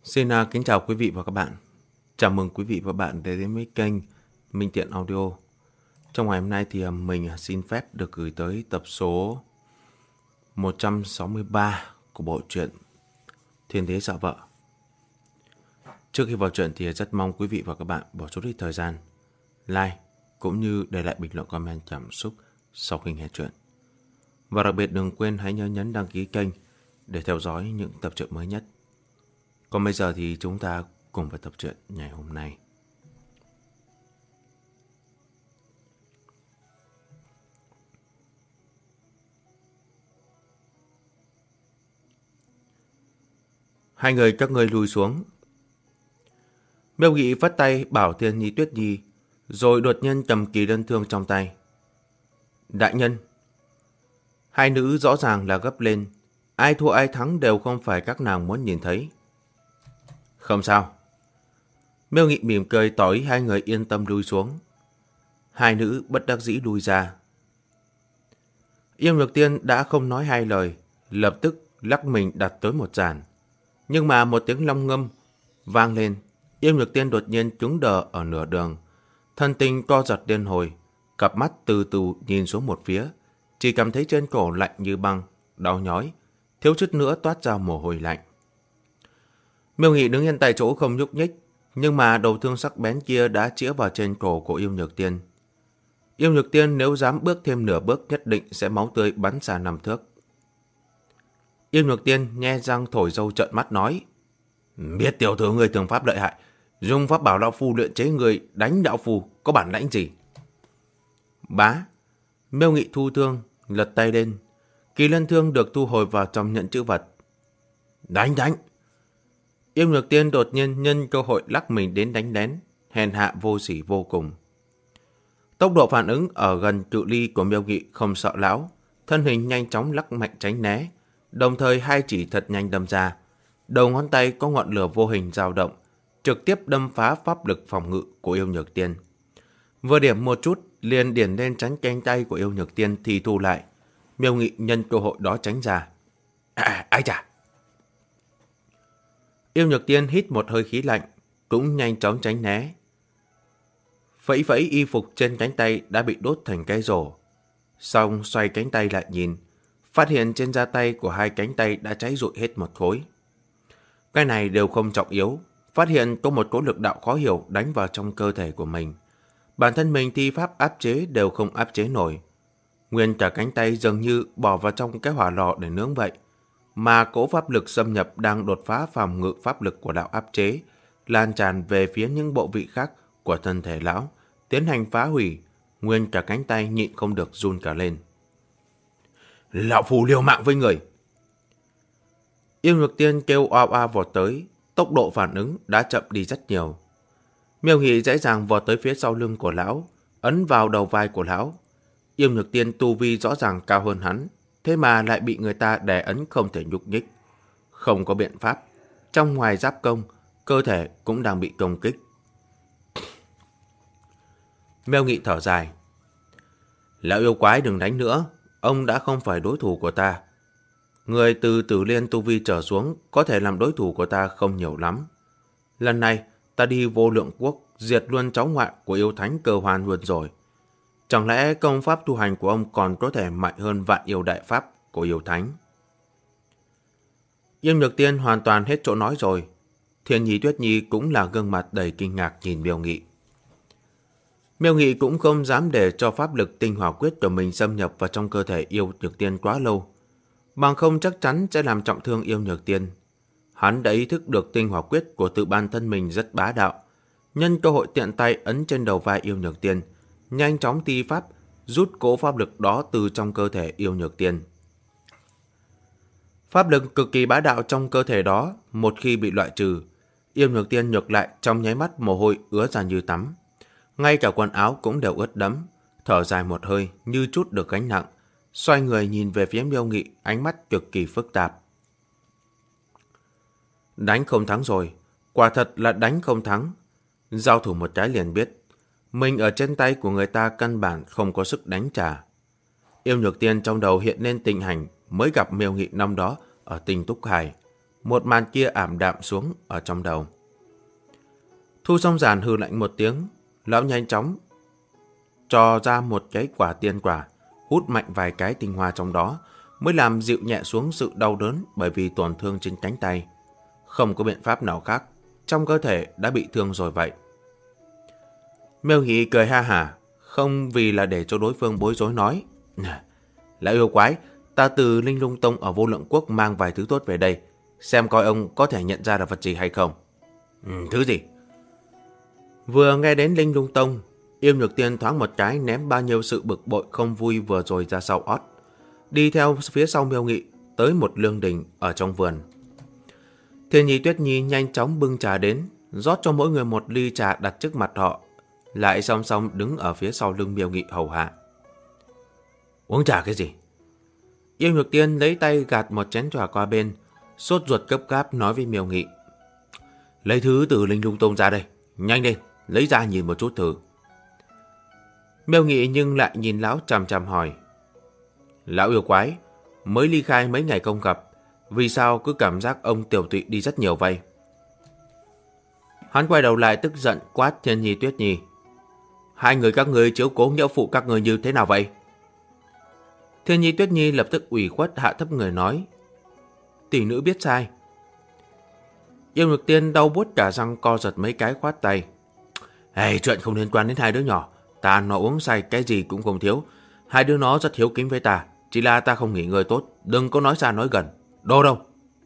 Xin kính chào quý vị và các bạn. Chào mừng quý vị và các bạn đến với kênh Minh Tiện Audio. Trong ngày hôm nay thì mình xin phép được gửi tới tập số 163 của bộ truyện Thiên Đế Dạ Vợ. Trước khi vào truyện thì rất mong quý vị và các bạn bỏ chút ít thời gian like cũng như để lại bình luận comment cảm xúc sau khi nghe truyện. Và đặc biệt đừng quên hãy nhớ nhấn đăng ký kênh để theo dõi những tập truyện mới nhất. Còn bây giờ thì chúng ta cùng vào tập truyện ngày hôm nay. Hai người các ngươi lùi xuống. Miêu Nghị vắt tay bảo Thiên Nhi Tuyết Nhi, rồi đột nhiên cầm kỳ lân thương trong tay. Đại nhân. Hai nữ rõ ràng là gấp lên. Ai thua ai thắng đều không phải các nàng muốn nhìn thấy. Không sao. Miêu Nghị mỉm cười tỏ ý hai người yên tâm lui xuống. Hai nữ bất đắc dĩ lui ra. Yêu Nhược Tiên đã không nói hai lời, lập tức lắc mình đặt tới một giàn. Nhưng mà một tiếng long ngâm vang lên, Yêu Nhược Tiên đột nhiên cứng đờ ở nửa đường. Thân tình co giật điên hồi, cặp mắt từ từ nhìn xuống một phía, chỉ cảm thấy trên cổ lạnh như băng, đau nhói, thiếu chút nữa toát ra mồ hôi lạnh. Miêu Nghị đứng yên tại chỗ không nhúc nhích, nhưng mà đầu thương sắc bén kia đã chĩa vào trên cổ của Yêu Nhược Tiên. Yêu Nhược Tiên nếu dám bước thêm nửa bước nhất định sẽ máu tươi bắn ra 5 thước. Yêu Nhược Tiên nhe răng thổi râu trợn mắt nói: Biết tiểu thư người thường pháp lợi hại, dùng pháp bảo đạo phu luyện chế người đánh đạo phu có bản lãnh gì? Bá. Miêu Nghị thu thương, lật tay lên, kỳ lân thương được thu hồi vào trong nhận chữ vật. Đánh! Yêu Nhược Tiên đột nhiên nhân cơ hội lắc mình đến đánh lén, hèn hạ vô sỉ vô cùng. Tốc độ phản ứng ở gần cự ly của Miêu Nghị không sợ lão, thân hình nhanh chóng lắc mạnh tránh né, đồng thời hai chỉ thật nhanh đâm ra. Đầu ngón tay có ngọn lửa vô hình dao động, trực tiếp đâm phá pháp lực phòng ngự của Yêu Nhược Tiên. Vừa điểm một chút, liền điển lên tránh cánh tay của Yêu Nhược Tiên thì thu lại. Miêu Nghị nhân cơ hội đó tránh ra. Ái chà! Yêu Nhược Tiên hít một hơi khí lạnh, cũng nhanh chóng tránh né. Phẫy phẫy y phục trên cánh tay đã bị đốt thành cái rổ. Xong xoay cánh tay lại nhìn, phát hiện trên da tay của hai cánh tay đã cháy rụi hết một khối. Cái này đều không trọng yếu, phát hiện có một cỗ lực đạo khó hiểu đánh vào trong cơ thể của mình. Bản thân mình thi pháp áp chế đều không áp chế nổi. Nguyên cả cánh tay dường như bỏ vào trong cái hỏa lò để nướng vậy. Mà cỗ pháp lực xâm nhập đang đột phá phòng ngự pháp lực của đạo áp chế, lan tràn về phía những bộ vị khác của thân thể lão, tiến hành phá hủy. Nguyên cả cánh tay nhịn không được run cả lên. Lão phù liều mạng với người! Yêu Nhược Tiên kêu oa oa vọt tới, tốc độ phản ứng đã chậm đi rất nhiều. Miêu Nghị dễ dàng vọt tới phía sau lưng của lão, ấn vào đầu vai của lão. Yêu Nhược Tiên tu vi rõ ràng cao hơn hắn, thế mà lại bị người ta đè ấn không thể nhúc nhích. Không có biện pháp, trong ngoài giáp công, cơ thể cũng đang bị công kích. Miêu Nghị thở dài. Lão yêu quái đừng đánh nữa, ông đã không phải đối thủ của ta. Người từ Tử Liên tu vi trở xuống có thể làm đối thủ của ta không nhiều lắm. Lần này ta đi Vô Lượng Quốc diệt luôn cháu ngoại của yêu thánh Cơ Hoan luôn rồi. Chẳng lẽ công pháp tu hành của ông còn có thể mạnh hơn vạn yêu đại pháp của yêu thánh? Yêu Nhược Tiên hoàn toàn hết chỗ nói rồi. Thiên Nhi Tuyết Nhi cũng là gương mặt đầy kinh ngạc nhìn Miêu Nghị. Miêu Nghị cũng không dám để cho pháp lực tinh hỏa quyết của mình xâm nhập vào trong cơ thể Yêu Nhược Tiên quá lâu, bằng không chắc chắn sẽ làm trọng thương Yêu Nhược Tiên. Hắn đã ý thức được tinh hỏa quyết của tự bản thân mình rất bá đạo, nhân cơ hội tiện tay ấn trên đầu vai Yêu Nhược Tiên, nhanh chóng thi pháp rút cỗ pháp lực đó từ trong cơ thể Yêu Nhược Tiên. Pháp lực cực kỳ bá đạo trong cơ thể đó, một khi bị loại trừ, Yêu Nhược Tiên nhược lại trong nháy mắt mồ hôi ứa ra như tắm. Ngay cả quần áo cũng đều ướt đẫm, thở dài một hơi như chút được gánh nặng, xoay người nhìn về phía Miêu Nghị, ánh mắt cực kỳ phức tạp. Đánh không thắng rồi, quả thật là đánh không thắng. Giao thủ một cái liền biết, mình ở trên tay của người ta căn bản không có sức đánh trả. Yêu Nhược Tiên trong đầu hiện lên tình hình mới gặp Miêu Nghị năm đó ở Tinh Túc Hải. một màn kia ảm đạm xuống ở trong đầu. Thu Song Giản hừ lạnh một tiếng, lão nhanh chóng cho ra một cái quả tiên quả, hút mạnh vài cái tinh hoa trong đó, mới làm dịu nhẹ xuống sự đau đớn bởi vì tổn thương trên cánh tay. Không có biện pháp nào khác, trong cơ thể đã bị thương rồi vậy. Miêu Nghị cười ha hả, không vì là để cho đối phương bối rối nói: Lão yêu quái, ta từ Linh Lung Tông ở Vô Lượng Quốc mang vài thứ tốt về đây, xem coi ông có thể nhận ra là vật gì hay không. Thứ gì? Vừa nghe đến Linh Lung Tông, Yêm Nhược Tiên thoáng một cái ném bao nhiêu sự bực bội không vui vừa rồi ra sau ót, đi theo phía sau Miêu Nghị tới một lương đình ở trong vườn. Thiên Nhi Tuyết Nhi nhanh chóng bưng trà đến, rót cho mỗi người một ly trà đặt trước mặt họ, lại song song đứng ở phía sau lưng Miêu Nghị hầu hạ. Uống trà cái gì? Yêm Nhược Tiên lấy tay gạt một chén trà qua bên, sốt ruột gấp gáp nói với Miêu Nghị: Lấy thứ từ Linh Lung Tông ra đây, nhanh lên, lấy ra nhìn một chút thử. Miêu Nghị nhưng lại nhìn lão chằm chằm hỏi: Lão yêu quái, mới ly khai mấy ngày không gặp, vì sao cứ cảm giác ông tiểu tụy đi rất nhiều vậy? Hắn quay đầu lại tức giận quát Thiên Nhi Tuyết Nhi: Hai người các ngươi chiếu cố nghĩa phụ các ngươi như thế nào vậy? Thiên Nhi Tuyết Nhi lập tức ủy khuất hạ thấp người nói: Tỷ nữ biết sai. Yêm Nhược Tiên đau buốt cả răng co giật mấy cái khoát tay: Chuyện không liên quan đến hai đứa nhỏ, ta nó uống say cái gì cũng không thiếu. Hai đứa nó rất hiếu kính với ta, chỉ là ta không nghỉ ngơi tốt, đừng có nói xa nói gần. Đồ đâu?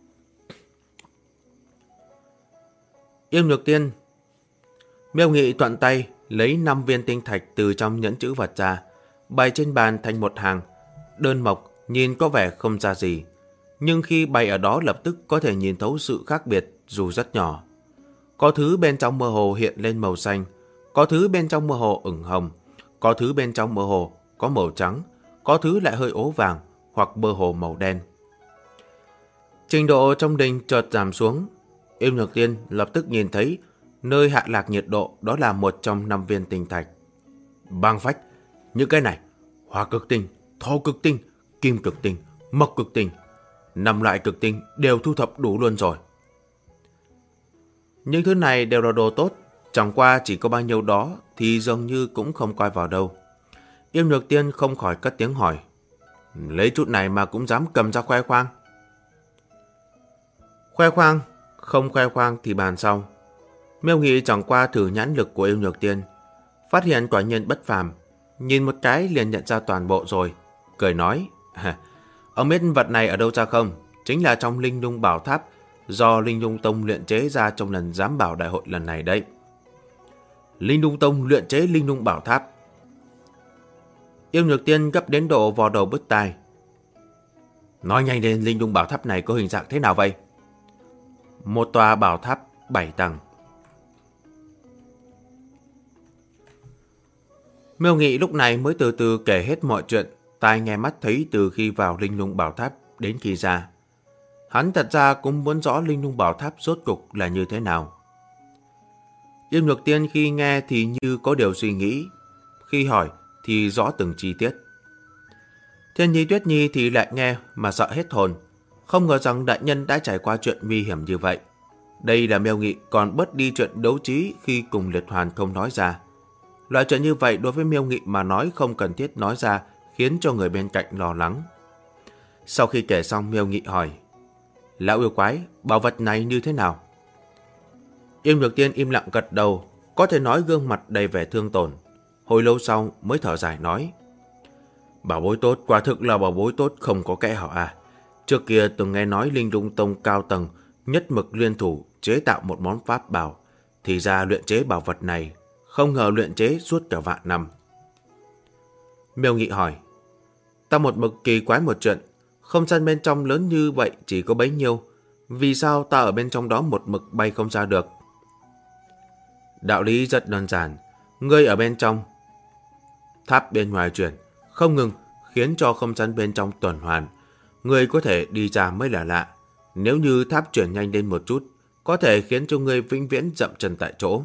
Yêm Nhược Tiên. Miêu Nghị thuận tay lấy 5 viên tinh thạch từ trong nhẫn chữ vật ra, bày trên bàn thành một hàng, đơn mộc, nhìn có vẻ không ra gì, nhưng khi bày ở đó lập tức có thể nhìn thấu sự khác biệt dù rất nhỏ. Có thứ bên trong mơ hồ hiện lên màu xanh, có thứ bên trong mơ hồ ửng hồng, có thứ bên trong mơ hồ có màu trắng, có thứ lại hơi ố vàng hoặc mơ hồ màu đen. Trình độ trong đình chợt giảm xuống. Yêm Nhược Tiên lập tức nhìn thấy nơi hạ lạc nhiệt độ đó là một trong 5 viên tinh thạch. Băng phách, những cái này, hỏa cực tinh, thổ cực tinh, kim cực tinh, mộc cực tinh, 5 loại cực tinh đều thu thập đủ luôn rồi. Những thứ này đều là đồ tốt, chẳng qua chỉ có bao nhiêu đó thì dường như cũng không coi vào đâu. Yêm Nhược Tiên không khỏi cất tiếng hỏi: Lấy chút này mà cũng dám cầm ra khoe khoang? Khoe khoang, không khoe khoang thì bàn sau. Miêu Nghị chẳng qua thử nhãn lực của Yêm Nhược Tiên, phát hiện quả nhiên bất phàm, nhìn một cái liền nhận ra toàn bộ rồi, cười nói: Ông biết vật này ở đâu ra không? Chính là trong Linh Lung Bảo Tháp do Linh Lung Tông luyện chế ra trong lần giám bảo đại hội lần này đấy. Linh Lung Tông luyện chế Linh Lung Bảo Tháp? Yêm Nhược Tiên gấp đến độ vò đầu bứt tai. Nói nhanh lên, Linh Lung Bảo Tháp này có hình dạng thế nào vậy? Một tòa bảo tháp 7 tầng. Miêu Nghị lúc này mới từ từ kể hết mọi chuyện tai nghe mắt thấy từ khi vào Linh Lung Bảo Tháp đến khi ra. Hắn thật ra cũng muốn rõ Linh Lung Bảo Tháp rốt cục là như thế nào. Yêm Nhược Tiên khi nghe thì như có điều suy nghĩ, khi hỏi thì rõ từng chi tiết. Thiên Nhi Tuyết Nhi thì lại nghe mà sợ hết hồn, không ngờ rằng đại nhân đã trải qua chuyện nguy hiểm như vậy. Đây là Miêu Nghị còn bớt đi chuyện đấu trí khi cùng Liệt Hoàn không nói ra. Loại chuyện như vậy đối với Miêu Nghị mà nói không cần thiết nói ra, khiến cho người bên cạnh lo lắng. Sau khi kể xong, Miêu Nghị hỏi: Lão yêu quái, bảo vật này như thế nào? Yêm Nhược Tiên im lặng gật đầu, có thể nói gương mặt đầy vẻ thương tổn. Hồi lâu sau mới thở dài nói: Bảo bối tốt, quả thực là bảo bối tốt không có kẽ hở à. Trước kia từng nghe nói Linh Lung Tông cao tầng nhất mực liên thủ chế tạo một món pháp bảo, thì ra luyện chế bảo vật này không ngờ luyện chế suốt cả vạn năm. Miêu Nghị hỏi: Ta một mực kỳ quái một chuyện, không gian bên trong lớn như vậy chỉ có bấy nhiêu, vì sao ta ở bên trong đó một mực bay không ra được? Đạo lý rất đơn giản, ngươi ở bên trong tháp bên ngoài chuyển không ngừng khiến cho không gian bên trong tuần hoàn, ngươi có thể đi ra mới là lạ. Nếu như tháp chuyển nhanh lên một chút, có thể khiến cho ngươi vĩnh viễn dậm chân tại chỗ.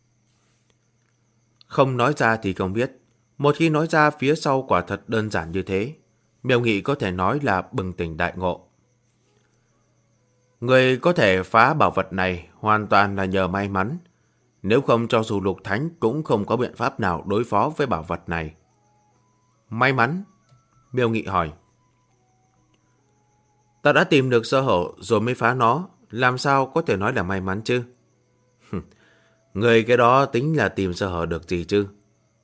Không nói ra thì không biết, một khi nói ra phía sau quả thật đơn giản như thế. Miêu Nghị có thể nói là bừng tỉnh đại ngộ. Người có thể phá bảo vật này hoàn toàn là nhờ may mắn. Nếu không cho dù Lục Thánh cũng không có biện pháp nào đối phó với bảo vật này. May mắn? Miêu Nghị hỏi. Ta đã tìm được sơ hở rồi mới phá nó, làm sao có thể nói là may mắn chứ? Người cái đó tính là tìm sơ hở được gì chứ?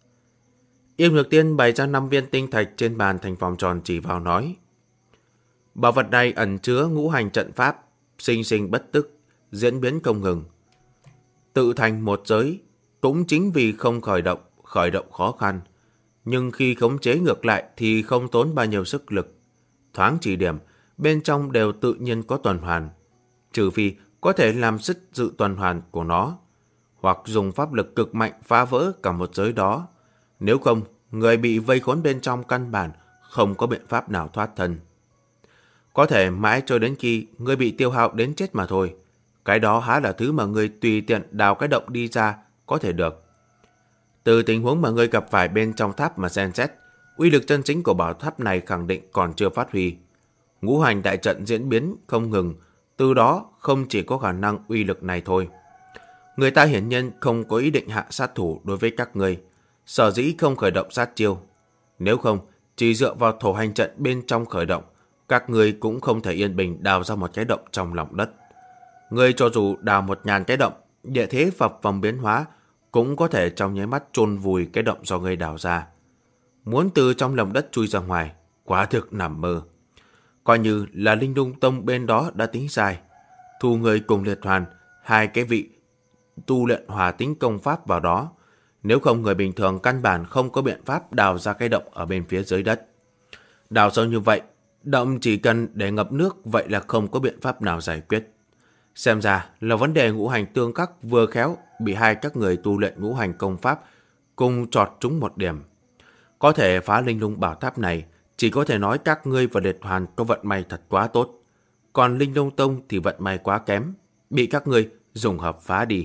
Yêu Nhược Tiên bày ra 5 viên tinh thạch trên bàn thành vòng tròn chỉ vào nói. Bảo vật này ẩn chứa ngũ hành trận pháp, sinh sinh bất tức, diễn biến không ngừng. Tự thành một giới, cũng chính vì không khởi động khó khăn. Nhưng khi khống chế ngược lại thì không tốn bao nhiêu sức lực. Thoáng chỉ điểm, bên trong đều tự nhiên có tuần hoàn. Trừ phi có thể làm sức sự tuần hoàn của nó, hoặc dùng pháp lực cực mạnh phá vỡ cả một giới đó. Nếu không, người bị vây khốn bên trong căn bản không có biện pháp nào thoát thân. Có thể mãi cho đến khi người bị tiêu hao đến chết mà thôi. Cái đó há là thứ mà người tùy tiện đào cái động đi ra có thể được. Từ tình huống mà người gặp phải bên trong tháp mà xem xét, uy lực chân chính của bảo tháp này khẳng định còn chưa phát huy. Ngũ hành đại trận diễn biến không ngừng, từ đó không chỉ có khả năng uy lực này thôi. Người ta hiển nhiên không có ý định hạ sát thủ đối với các người, sở dĩ không khởi động sát chiêu. Nếu không, chỉ dựa vào thổ hành trận bên trong khởi động, các người cũng không thể yên bình đào ra một cái động trong lòng đất. Người cho dù đào 1000 cái động, địa thế phập phồng biến hóa, cũng có thể trong nháy mắt chôn vùi cái động do người đào ra. Muốn từ trong lòng đất chui ra ngoài, quả thực nằm mơ. Coi như là Linh Lung Tông bên đó đã tính sai. Thu người cùng Liệt Hoàn, 2 cái vị tu luyện hòa tính công pháp vào đó. Nếu không, người bình thường căn bản không có biện pháp đào ra cái động ở bên phía dưới đất. Đào sâu như vậy, động chỉ cần để ngập nước, vậy là không có biện pháp nào giải quyết. Xem ra là vấn đề ngũ hành tương khắc vừa khéo bị hai các người tu luyện ngũ hành công pháp cùng chọt trúng một điểm. Có thể phá linh lung bảo tháp này, chỉ có thể nói các ngươi và Liệt Hoàn có vận may thật quá tốt. Còn Linh Lung Tông thì vận may quá kém, bị các ngươi dùng hợp phá đi.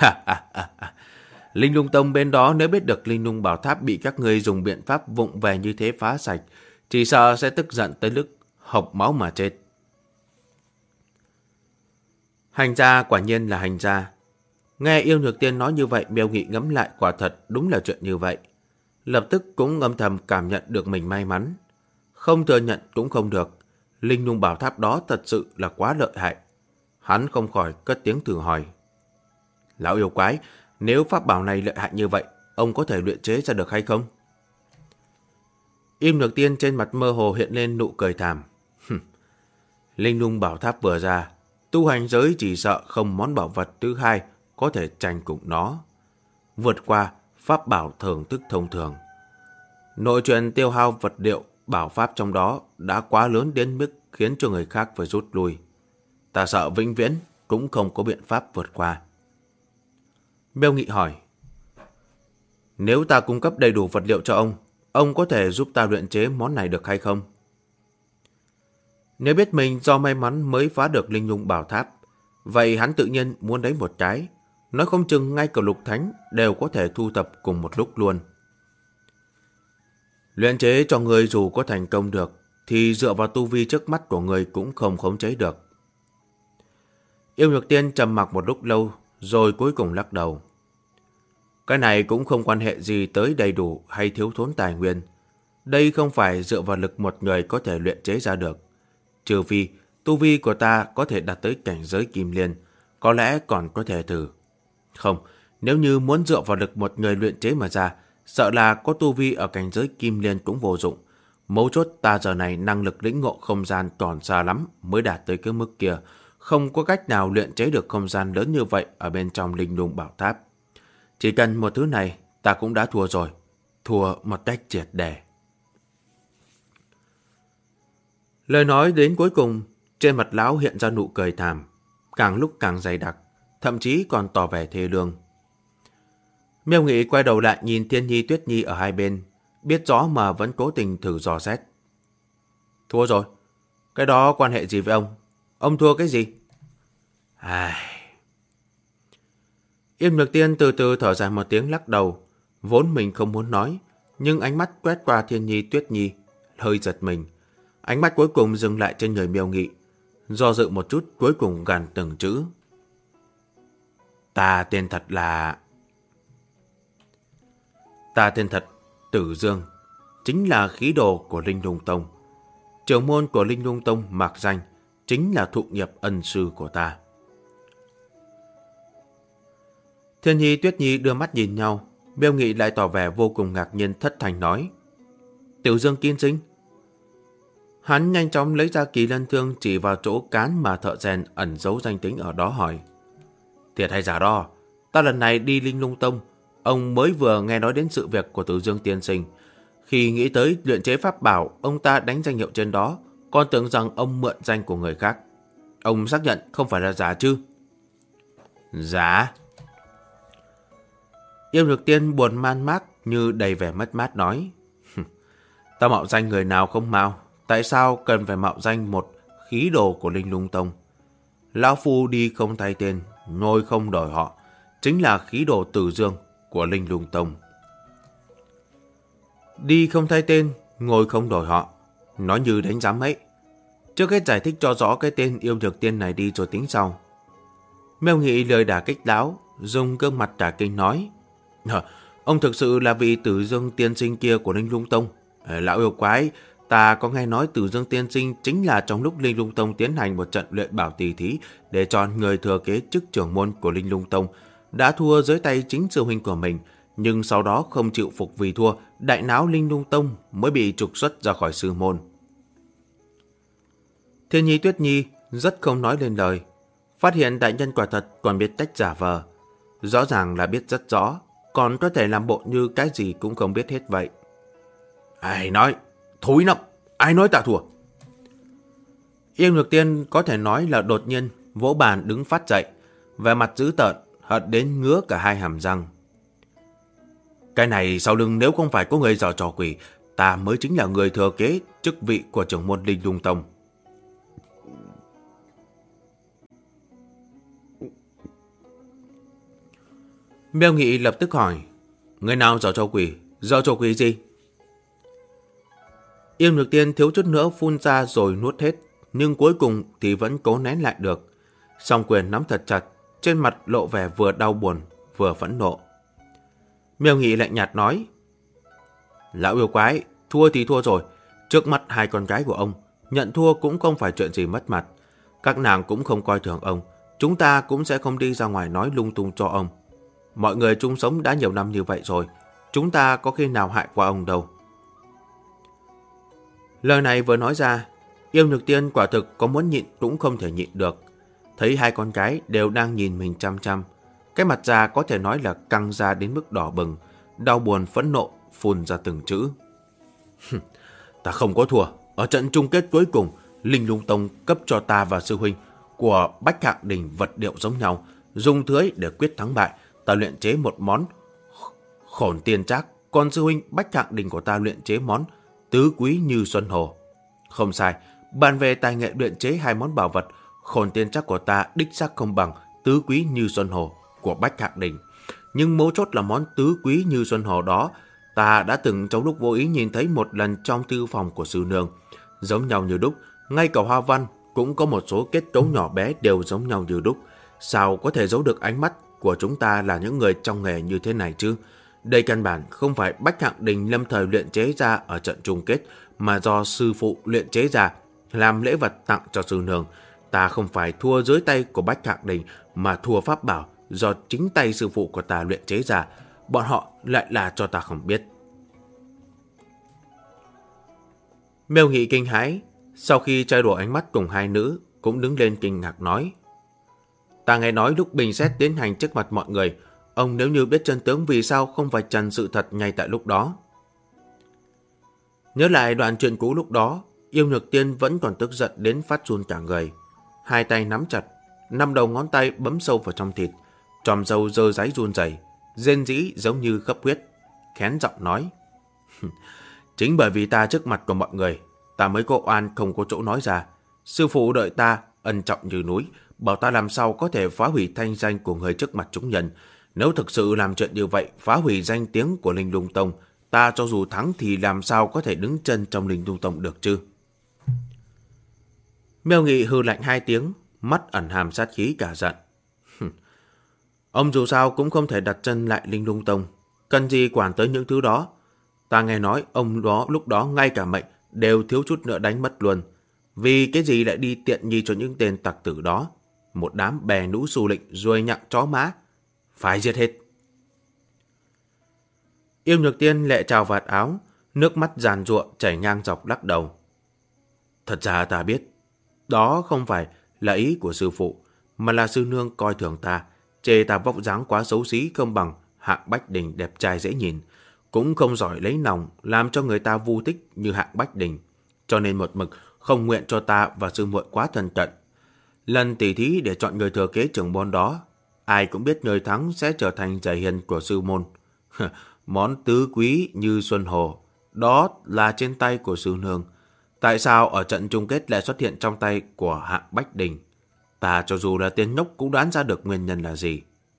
Linh Lung Tông bên đó nếu biết được Linh Lung bảo tháp bị các ngươi dùng biện pháp vụng về như thế phá sạch, chỉ sợ sẽ tức giận tới lúc hộc máu mà chết. Hành gia quả nhiên là hành gia. Nghe Yêu Nhược Tiên nói như vậy, Miêu Nghị ngẫm lại quả thật đúng là chuyện như vậy. Lập tức cũng âm thầm cảm nhận được mình may mắn. Không thừa nhận cũng không được. Linh Lung bảo tháp đó thật sự là quá lợi hại. Hắn không khỏi cất tiếng thử hỏi. Lão yêu quái, nếu pháp bảo này lợi hại như vậy, ông có thể luyện chế ra được hay không? Im Nhược Tiên trên mặt mơ hồ hiện lên nụ cười thảm. Linh Lung bảo tháp vừa ra, tu hành giới chỉ sợ không món bảo vật thứ hai có thể tranh cùng nó. Vượt qua pháp bảo thưởng thức thông thường. Nội chuyện tiêu hao vật liệu bảo pháp trong đó đã quá lớn đến mức khiến cho người khác phải rút lui. Ta sợ vĩnh viễn cũng không có biện pháp vượt qua. Miêu Nghị hỏi. Nếu ta cung cấp đầy đủ vật liệu cho ông có thể giúp ta luyện chế món này được hay không? Nếu biết mình do may mắn mới phá được Linh Lung bảo tháp, vậy hắn tự nhiên muốn lấy một cái. Nói không chừng ngay cả Lục Thánh đều có thể thu thập cùng một lúc luôn. Luyện chế cho người dù có thành công được, thì dựa vào tu vi trước mắt của người cũng không khống chế được. Yêu Nhược Tiên trầm mặc một lúc lâu, rồi cuối cùng lắc đầu. Cái này cũng không quan hệ gì tới đầy đủ hay thiếu thốn tài nguyên. Đây không phải dựa vào lực một người có thể luyện chế ra được. Trừ phi tu vi của ta có thể đạt tới cảnh giới kim liên, có lẽ còn có thể thử. Không, nếu như muốn dựa vào lực một người luyện chế mà ra, sợ là có tu vi ở cảnh giới kim liên cũng vô dụng. Mấu chốt ta giờ này năng lực lĩnh ngộ không gian còn xa lắm mới đạt tới cái mức kia. Không có cách nào luyện chế được không gian lớn như vậy ở bên trong Linh Lung bảo tháp. Chỉ cần một thứ này, ta cũng đã thua rồi. Thua một cách triệt để. Lời nói đến cuối cùng, trên mặt lão hiện ra nụ cười thảm, càng lúc càng dày đặc, thậm chí còn tỏ vẻ thê lương. Miêu Nghị quay đầu lại nhìn Thiên Nhi Tuyết Nhi ở hai bên, biết rõ mà vẫn cố tình thử dò xét. Thua rồi, cái đó quan hệ gì với ông? Ông thua cái gì? Im Nhược Tiên từ từ thở dài một tiếng lắc đầu. Vốn mình không muốn nói, nhưng ánh mắt quét qua Thiên Nhi Tuyết Nhi hơi giật mình. Ánh mắt cuối cùng dừng lại trên người Miêu Nghị. do dự một chút cuối cùng gàn từng chữ. Ta tên thật Tử Dương, chính là khí đồ của Linh Lung Tông. Trưởng môn của Linh Lung Tông mạc danh chính là thụ nghiệp ân sư của ta. Thiên Nhi, Tuyết Nhi đưa mắt nhìn nhau, Miêu Nghị lại tỏ vẻ vô cùng ngạc nhiên thất thanh nói. Tử Dương tiên sinh. Hắn nhanh chóng lấy ra kỳ lân thương chỉ vào chỗ cán mà thợ rèn ẩn giấu danh tính ở đó hỏi. Thiệt hay giả đó, ta lần này đi Linh Lung Tông, ông mới vừa nghe nói đến sự việc của Tử Dương tiên sinh. Khi nghĩ tới luyện chế pháp bảo, ông ta đánh danh hiệu trên đó, còn tưởng rằng ông mượn danh của người khác. Ông xác nhận không phải là giả chứ? Giả. Yêu Nhược Tiên buồn man mác như đầy vẻ mất mát nói. Ta mạo danh người nào không mạo, tại sao cần phải mạo danh một khí đồ của Linh Lung Tông? Lão Phu đi không thay tên, ngồi không đổi họ, chính là khí đồ Tử Dương của Linh Lung Tông. Đi không thay tên, ngồi không đổi họ, nói như đánh giám ấy. Trước hết giải thích cho rõ cái tên Yêu Nhược Tiên này đi rồi tính sau. Miêu Nghị lời đả kích lão, dùng gương mặt cả kinh nói. Ông thực sự là vị Tử Dương tiên sinh kia của Linh Lung Tông. Lão yêu quái, ta có nghe nói Tử Dương tiên sinh chính là trong lúc Linh Lung Tông tiến hành một trận luyện bảo tỷ thí để chọn người thừa kế chức trưởng môn của Linh Lung Tông, đã thua dưới tay chính sư huynh của mình, nhưng sau đó không chịu phục vì thua, đại náo Linh Lung Tông mới bị trục xuất ra khỏi sư môn. Thiên Nhi, Tuyết Nhi rất không nói lên lời, phát hiện đại nhân quả thật còn biết cách giả vờ, rõ ràng là biết rất rõ, còn có thể làm bộ như cái gì cũng không biết hết vậy. Ai nói? Thối lắm! Ai nói ta thua? Yêu Nhược Tiên có thể nói là đột nhiên vỗ bàn đứng phát dậy, vẻ mặt dữ tợn, hận đến ngứa cả hai hàm răng. Cái này sau lưng nếu không phải có người giở trò quỷ, ta mới chính là người thừa kế chức vị của trưởng môn Linh Lung Tông. Miêu Nghị lập tức hỏi, người nào giở trò quỷ? Giở trò quỷ gì? Yêu Nhược Tiên thiếu chút nữa phun ra rồi nuốt hết, nhưng cuối cùng thì vẫn cố nén lại được. Song quyền nắm thật chặt, trên mặt lộ vẻ vừa đau buồn vừa phẫn nộ. Miêu Nghị lạnh nhạt nói, lão yêu quái, thua thì thua rồi, trước mắt hai con gái của ông, nhận thua cũng không phải chuyện gì mất mặt. Các nàng cũng không coi thường ông, chúng ta cũng sẽ không đi ra ngoài nói lung tung cho ông. Mọi người chung sống đã nhiều năm như vậy rồi, chúng ta có khi nào hại qua ông đâu. Lời này vừa nói ra, Yêu Nhược Tiên quả thực có muốn nhịn cũng không thể nhịn được. Thấy hai con gái đều đang nhìn mình chăm chăm, cái mặt già có thể nói là căng ra đến mức đỏ bừng, đau buồn phẫn nộ phun ra từng chữ. Ta không có thua, ở trận chung kết cuối cùng, Linh Lung Tông cấp cho ta và sư huynh của Bách Hạng Đình vật liệu giống nhau, dùng thưới để quyết thắng bại. Ta luyện chế một món Khổn Tiên Trác, còn sư huynh Bách Hạng Đình của ta luyện chế món Tứ Quý Như Xuân Hồ. Không sai, bàn về tài nghệ luyện chế hai món bảo vật, Khổn Tiên Trác của ta đích xác không bằng Tứ Quý Như Xuân Hồ của Bách Hạng Đình. Nhưng mấu chốt là món Tứ Quý Như Xuân Hồ đó, ta đã từng trong lúc vô ý nhìn thấy một lần trong thư phòng của sư nương. Giống nhau như đúc, ngay cả hoa văn cũng có một số kết cấu nhỏ bé đều giống nhau như đúc. Sao có thể giấu được ánh mắt của chúng ta là những người trong nghề như thế này chứ? Đây căn bản không phải Bách Hạng Đình lâm thời luyện chế ra ở trận chung kết, mà do sư phụ luyện chế ra, làm lễ vật tặng cho sư nương. Ta không phải thua dưới tay của Bách Hạng Đình, mà thua pháp bảo do chính tay sư phụ của ta luyện chế ra. Bọn họ lại là cho ta không biết. Miêu Nghị kinh hãi, sau khi trao đổi ánh mắt cùng hai nữ, cũng đứng lên kinh ngạc nói. Ta nghe nói lúc bình xét tiến hành trước mặt mọi người, ông nếu như biết chân tướng vì sao không vạch trần sự thật ngay tại lúc đó. Nhớ lại đoạn chuyện cũ lúc đó, Yêu Nhược Tiên vẫn còn tức giận đến phát run cả người. Hai tay nắm chặt, 5 đầu ngón tay bấm sâu vào trong thịt, tròm râu dơ dáy run rẩy, rên rỉ giống như khấp huyết, khén giọng nói. Chính bởi vì ta trước mặt của mọi người, ta mới có oan không có chỗ nói ra. Sư phụ đợi ta ân trọng như núi, bảo ta làm sao có thể phá hủy thanh danh của người trước mặt chúng nhân. Nếu thực sự làm chuyện như vậy, phá hủy danh tiếng của Linh Lung Tông, ta cho dù thắng thì làm sao có thể đứng chân trong Linh Lung Tông được chứ? Miêu Nghị hừ lạnh 2 tiếng, mắt ẩn hàm sát khí cả giận. Ông dù sao cũng không thể đặt chân lại Linh Lung Tông, cần gì quản tới những thứ đó. Ta nghe nói ông đó lúc đó ngay cả mệnh đều thiếu chút nữa đánh mất luôn. Vì cái gì lại đi tiện nghi cho những tên tặc tử đó? Một đám bè nũ xù lịnh ruồi nhặng chó má. Phải giết hết. Yêu Nhược Tiên lệ trào vạt áo, nước mắt giàn giụa chảy ngang dọc lắc đầu. Thật ra ta biết, đó không phải là ý của sư phụ, mà là sư nương coi thường ta, chê ta vóc dáng quá xấu xí không bằng Hạng Bách Đình đẹp trai dễ nhìn, cũng không giỏi lấy lòng làm cho người ta vu thích như Hạng Bách Đình, cho nên một mực không nguyện cho ta và sư muội quá thân cận. Lần tỉ thí để chọn người thừa kế trưởng môn đó, ai cũng biết người thắng sẽ trở thành giải hiền của sư môn. Món tứ quý như xuân hồ, đó là trên tay của sư nương. Tại sao ở trận chung kết lại xuất hiện trong tay của Hạng Bách Đình? Ta cho dù là tên nhóc cũng đoán ra được nguyên nhân là gì.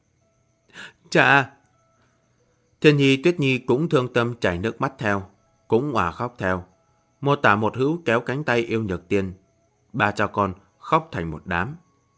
Chà! Thiên Nhi Tuyết Nhi cũng thương tâm chảy nước mắt theo, cũng òa khóc theo. Một tả một hữu kéo cánh tay Yêu Nhược Tiên. Ba cha con khóc thành một đám.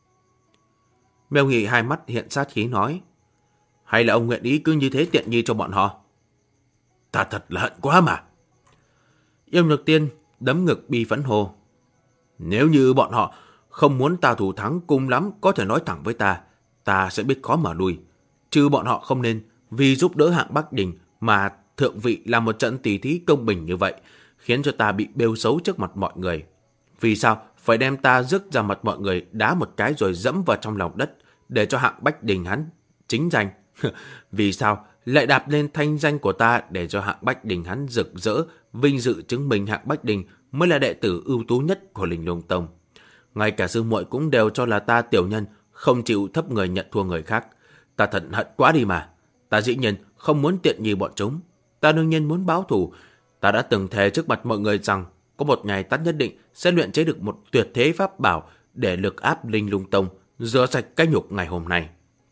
Miêu Nghị hai mắt hiện sát khí nói, hay là ông nguyện ý cứ như thế tiện nghi cho bọn họ? Ta thật là hận quá mà. Yêu Nhược Tiên đấm ngực bi phẫn hồ. Nếu như bọn họ không muốn ta thủ thắng, cùng lắm có thể nói thẳng với ta sẽ biết khó mà lui. Chứ bọn họ không nên vì giúp đỡ Hạng Bách Đình mà thượng vị làm một trận tỷ thí công bình như vậy, khiến cho ta bị bêu xấu trước mặt mọi người. Vì sao phải đem ta rước ra mặt mọi người đá một cái rồi dẫm vào trong lòng đất để cho Hạng Bách Đình hắn chính danh? Vì sao lại đạp lên thanh danh của ta để cho Hạng Bách Đình hắn rực rỡ, vinh dự chứng minh Hạng Bách Đình mới là đệ tử ưu tú nhất của Linh Lung Tông. Ngay cả sư muội cũng đều cho là ta tiểu nhân, không chịu thấp người nhận thua người khác. Ta thật hận quá đi mà. Ta dĩ nhiên không muốn tiện nghi bọn chúng. Ta đương nhiên muốn báo thù. Ta đã từng thề trước mặt mọi người rằng có một ngày ta nhất định sẽ luyện chế được một tuyệt thế pháp bảo để lực áp Linh Lung Tông, rửa sạch cái nhục ngày hôm nay.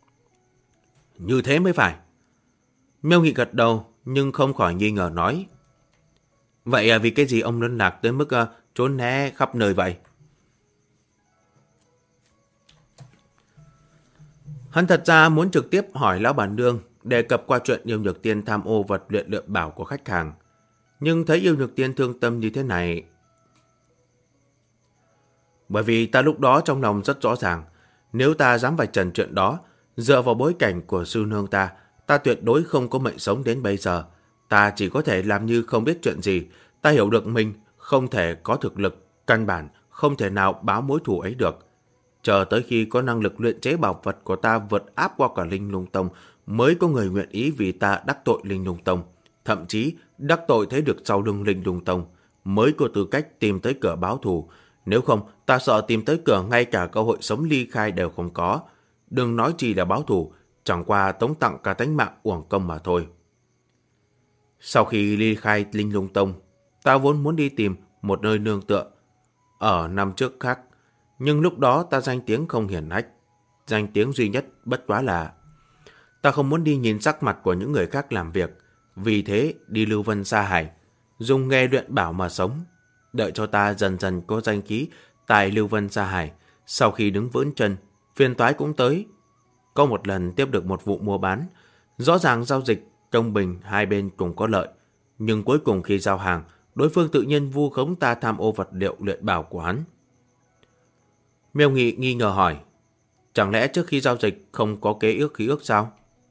Như thế mới phải. Miêu Nghị gật đầu nhưng không khỏi nghi ngờ nói. Vậy vì cái gì ông luân lạc tới mức trốn né khắp nơi vậy? Hắn thật ra muốn trực tiếp hỏi Lão Bản Nương đề cập qua chuyện Yêu Nhược Tiên tham ô vật luyện luyện bảo của khách hàng. Nhưng thấy Yêu Nhược Tiên thương tâm như thế này... Bởi vì ta lúc đó trong lòng rất rõ ràng, nếu ta dám vạch trần chuyện đó, dựa vào bối cảnh của sư nương ta tuyệt đối không có mệnh sống đến bây giờ. Ta chỉ có thể làm như không biết chuyện gì. Ta hiểu được mình không thể có thực lực, căn bản không thể nào báo mối thù ấy được. Chờ tới khi có năng lực luyện chế bảo vật của ta vượt áp qua cả Linh Lung Tông, mới có người nguyện ý vì ta đắc tội Linh Lung Tông. Thậm chí đắc tội thấy được sau lưng Linh Lung Tông, mới có tư cách tìm tới cửa báo thù. Nếu không, ta sợ tìm tới cửa ngay cả cơ hội sống ly khai đều không có. Đừng nói chi là báo thù, chẳng qua tống tặng cả tánh mạng uổng công mà thôi. Sau khi ly khai Linh Lung Tông, ta vốn muốn đi tìm một nơi nương tựa ở năm trước khác, nhưng lúc đó ta danh tiếng không hiển hách. Danh tiếng duy nhất bất quá là ta không muốn đi nhìn sắc mặt của những người khác làm việc, vì thế đi lưu vân xa hải, dùng nghề luyện bảo mà sống. Đợi cho ta dần dần có danh khí tại lưu vân xa hải, sau khi đứng vững chân, phiền toái cũng tới. Có một lần tiếp được một vụ mua bán, rõ ràng giao dịch công bình, hai bên cùng có lợi, nhưng cuối cùng khi giao hàng, đối phương tự nhiên vu khống ta tham ô vật liệu luyện bảo của hắn. Miêu Nghị nghi ngờ hỏi, chẳng lẽ trước khi giao dịch không có kế ước khí ước sao?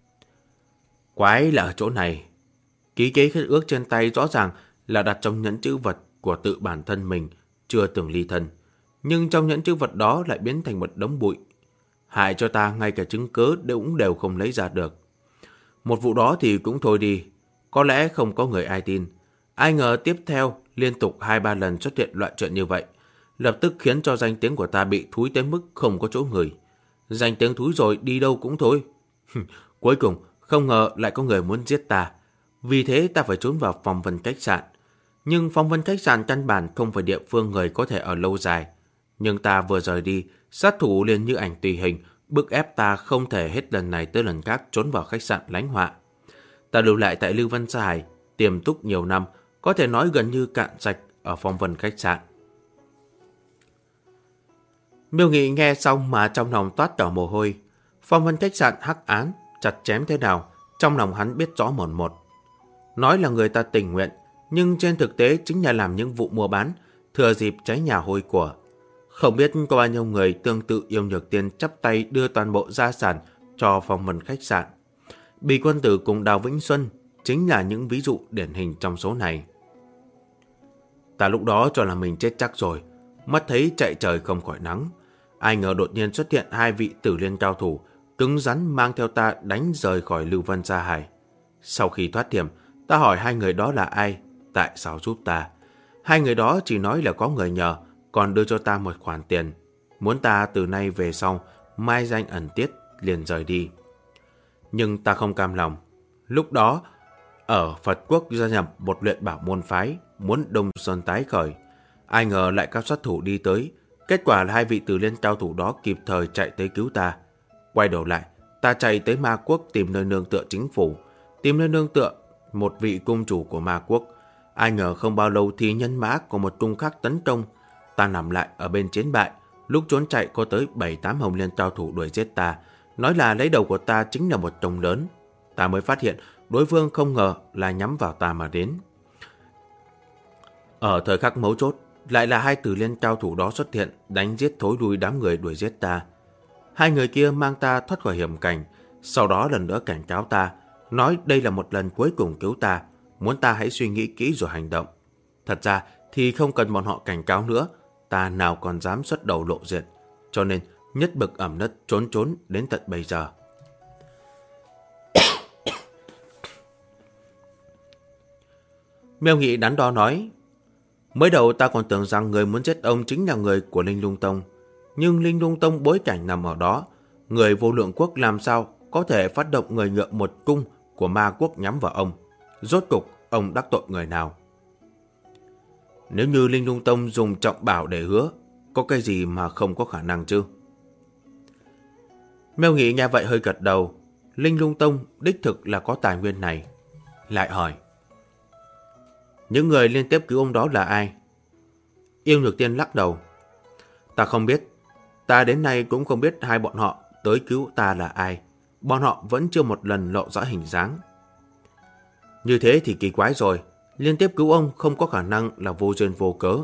Quái là ở chỗ này, ký kế khí ước trên tay rõ ràng là đặt trong nhẫn chữ vật của tự bản thân mình, chưa từng ly thân, nhưng trong nhẫn chữ vật đó lại biến thành một đống bụi, hại cho ta ngay cả chứng cớ đều không lấy ra được. Một vụ đó thì cũng thôi đi, có lẽ không có người ai tin. Ai ngờ tiếp theo liên tục 2-3 lần xuất hiện loại chuyện như vậy, lập tức khiến cho danh tiếng của ta bị thúi tới mức không có chỗ người. Danh tiếng thúi rồi đi đâu cũng thôi. Cuối cùng không ngờ lại có người muốn giết ta, vì thế ta phải trốn vào Phong Vân khách sạn. Nhưng Phong Vân khách sạn căn bản không phải địa phương người có thể ở lâu dài. Nhưng ta vừa rời đi, sát thủ liền như ảnh tùy hình, bức ép ta không thể hết lần này tới lần khác trốn vào khách sạn lánh họa. Ta lưu lại tại Lưu Vân Sa Hải, tiềm túc nhiều năm, có thể nói gần như cạn sạch ở Phong Vân khách sạn. Miêu Nghị nghe xong mà trong lòng toát cả mồ hôi. Phong vân khách sạn hắc án, chặt chém thế nào, trong lòng hắn biết rõ một một. Nói là người ta tình nguyện, nhưng trên thực tế chính là làm những vụ mua bán, thừa dịp cháy nhà hôi của. Không biết có bao nhiêu người tương tự Yêu Nhược Tiên chắp tay đưa toàn bộ gia sản cho phong vân khách sạn. Bì Quân Tử cùng Đào Vĩnh Xuân chính là những ví dụ điển hình trong số này. Ta lúc đó cho là mình chết chắc rồi, mắt thấy chạy trời không khỏi nắng. Ai ngờ đột nhiên xuất hiện hai vị Tử Liên cao thủ, cứng rắn mang theo ta đánh rời khỏi Lưu Vân Sa Hải. Sau khi thoát hiểm, ta hỏi hai người đó là ai, tại sao giúp ta. Hai người đó chỉ nói là có người nhờ, còn đưa cho ta một khoản tiền, muốn ta từ nay về sau mai danh ẩn tiết liền rời đi. Nhưng ta không cam lòng. Lúc đó ở Phật Quốc gia nhập một luyện bảo môn phái, muốn Đông Sơn tái khởi. Ai ngờ lại các sát thủ đi tới. Kết quả là hai vị Tử Liên cao thủ đó kịp thời chạy tới cứu ta. Quay đầu lại, ta chạy tới Ma Quốc tìm nơi nương tựa chính phủ, tìm nơi nương tựa một vị cung chủ của Ma Quốc. Ai ngờ không bao lâu thì nhân mã của một cung khác tấn công. Ta nằm lại ở bên chiến bại. Lúc trốn chạy có tới 7-8 Hồng Liên cao thủ đuổi giết ta, nói là lấy đầu của ta chính là một tông lớn. Ta mới phát hiện đối phương không ngờ là nhắm vào ta mà đến. Ở thời khắc mấu chốt, lại là hai Tử Liên cao thủ đó xuất hiện, đánh giết thối lui đám người đuổi giết ta. Hai người kia mang ta thoát khỏi hiểm cảnh, sau đó lần nữa cảnh cáo ta, nói đây là một lần cuối cùng cứu ta, muốn ta hãy suy nghĩ kỹ rồi hành động. Thật ra thì không cần bọn họ cảnh cáo nữa, ta nào còn dám xuất đầu lộ diện, cho nên nhất bực ẩm nứt trốn đến tận bây giờ. Miêu Nghị đắn đo nói, mới đầu ta còn tưởng rằng người muốn giết ông chính là người của Linh Lung Tông, nhưng Linh Lung Tông bối cảnh nằm ở đó, người Vô Lượng Quốc làm sao có thể phát động người ngựa một cung của Ma Quốc nhắm vào ông. Rốt cục ông đắc tội người nào? Nếu như Linh Lung Tông dùng trọng bảo để hứa, có cái gì mà không có khả năng chứ? Miêu Nghị nghe vậy hơi gật đầu. Linh Lung Tông đích thực là có tài nguyên này. Lại hỏi, những người liên tiếp cứu ông đó là ai? Yêu Nhược Tiên lắc đầu. Ta không biết. Ta đến nay cũng không biết hai bọn họ tới cứu ta là ai. Bọn họ vẫn chưa một lần lộ rõ hình dáng. Như thế thì kỳ quái rồi. Liên tiếp cứu ông không có khả năng là vô duyên vô cớ.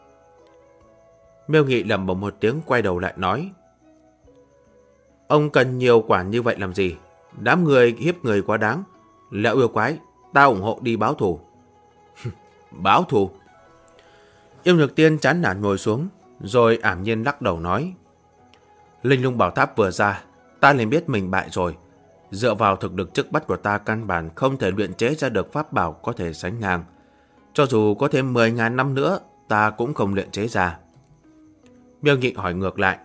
Miêu Nghị lẩm bẩm một tiếng, quay đầu lại nói, ông cần nhiều quản như vậy làm gì? Đám người hiếp người quá đáng. Lão yêu quái, ta ủng hộ đi báo thù. Báo thù? Yêu Nhược Tiên chán nản ngồi xuống, rồi ảm nhiên lắc đầu nói, Linh Lung Bảo Tháp vừa ra, ta liền biết mình bại rồi. Dựa vào thực lực trước bắt của ta, căn bản không thể luyện chế ra được pháp bảo có thể sánh ngang. Cho dù có thêm 10.000 năm nữa, ta cũng không luyện chế ra. Miêu Nghị hỏi ngược lại,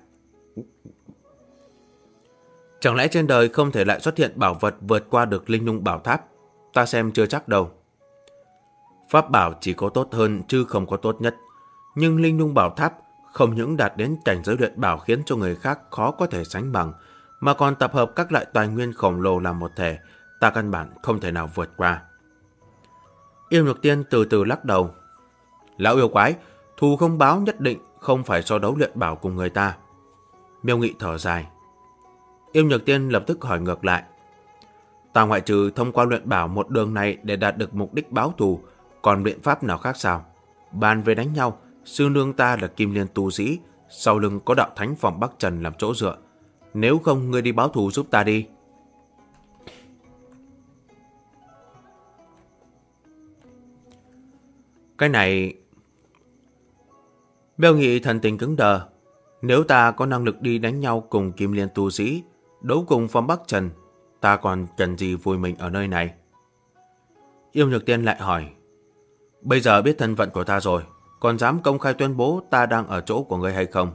chẳng lẽ trên đời không thể lại xuất hiện bảo vật vượt qua được Linh Lung Bảo Tháp? Ta xem chưa chắc đâu. Pháp bảo chỉ có tốt hơn chứ không có tốt nhất. Nhưng Linh Lung Bảo Tháp không những đạt đến cảnh giới luyện bảo khiến cho người khác khó có thể sánh bằng, mà còn tập hợp các loại tài nguyên khổng lồ làm một thể, ta căn bản không thể nào vượt qua. Yêu Nhược Tiên từ từ lắc đầu. Lão yêu quái, thù không báo nhất định không phải so đấu luyện bảo cùng người ta. Miêu Nghị thở dài. Yêu Nhược Tiên lập tức hỏi ngược lại, ta ngoại trừ thông qua luyện bảo một đường này để đạt được mục đích báo thù, còn biện pháp nào khác sao? Bàn về đánh nhau, sư nương ta là Kim Liên tu sĩ, sau lưng có đạo thánh phòng Bắc Trần làm chỗ dựa. Nếu không, ngươi đi báo thù giúp ta đi. Cái này... Miêu Nghị thần tình cứng đờ. Nếu ta có năng lực đi đánh nhau cùng Kim Liên tu sĩ, đấu cùng phòng Bắc Trần, ta còn cần gì vui mình ở nơi này? Yêu Nhược Tiên lại hỏi, bây giờ biết thân phận của ta rồi, còn dám công khai tuyên bố ta đang ở chỗ của ngươi hay không?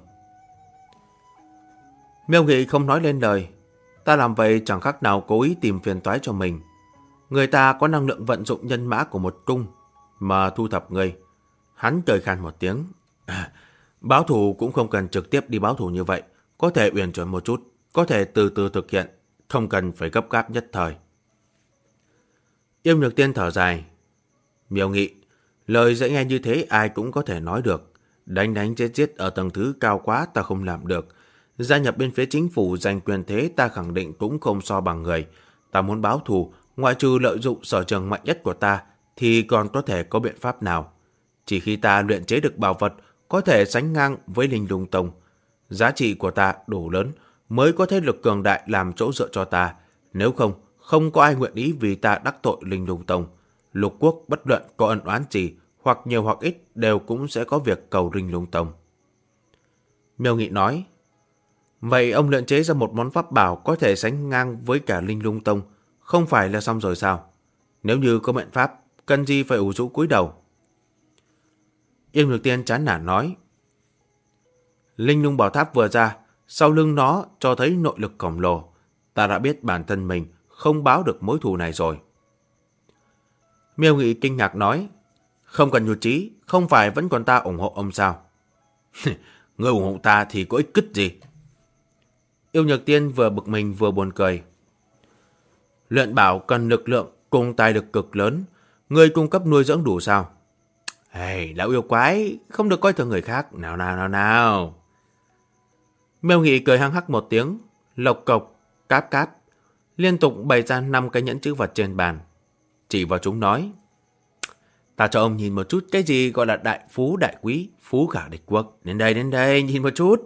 Miêu Nghị không nói lên lời. Ta làm vậy chẳng khác nào cố ý tìm phiền toái cho mình. Người ta có năng lượng vận dụng nhân mã của một cung mà thu thập ngươi. Hắn cười khan một tiếng. Báo thù cũng không cần trực tiếp đi báo thù như vậy. Có thể uyển chuyển một chút, có thể từ từ thực hiện, không cần phải gấp gáp nhất thời. Yêu Nhược Tiên thở dài. Miêu Nghị, lời dễ nghe như thế ai cũng có thể nói được. Đánh đánh chết chết ở tầng thứ cao quá ta không làm được. Gia nhập bên phía chính phủ giành quyền thế ta khẳng định cũng không so bằng người. Ta muốn báo thù, ngoại trừ lợi dụng sở trường mạnh nhất của ta, thì còn có thể có biện pháp nào? Chỉ khi ta luyện chế được bảo vật có thể sánh ngang với Linh Lung Tông, giá trị của ta đủ lớn mới có thế lực cường đại làm chỗ dựa cho ta. Nếu không, không có ai nguyện ý vì ta đắc tội Linh Lung Tông. Lục quốc bất luận có ân oán gì, hoặc nhiều hoặc ít đều cũng sẽ có việc cầu Linh Lung Tông. Miêu Nghị nói, vậy ông luyện chế ra một món pháp bảo có thể sánh ngang với cả Linh Lung Tông, không phải là xong rồi sao? Nếu như có biện pháp, cần gì phải ủ rũ cúi đầu? Yên Nhược Tiên chán nản nói, Linh Lung Bảo Tháp vừa ra, sau lưng nó cho thấy nội lực khổng lồ. Ta đã biết bản thân mình không báo được mối thù này rồi. Miêu Nghị kinh ngạc nói, không cần nhụt chí, không phải vẫn còn ta ủng hộ ông sao? Người ủng hộ ta thì có ích kích gì? Yêu Nhược Tiên vừa bực mình vừa buồn cười. Luyện bảo cần lực lượng cùng tài lực cực lớn, người cung cấp nuôi dưỡng đủ sao? Hey, lão yêu quái, không được coi thường người khác, nào. Miêu Nghị cười hăng hắc một tiếng, lộc cộc, cáp cáp, liên tục bày ra 5 cái nhẫn chữ vật trên bàn. Chỉ vào chúng nói, ta cho ông nhìn một chút cái gì gọi là đại phú đại quý, phú khả địch quốc. Đến đây, nhìn một chút.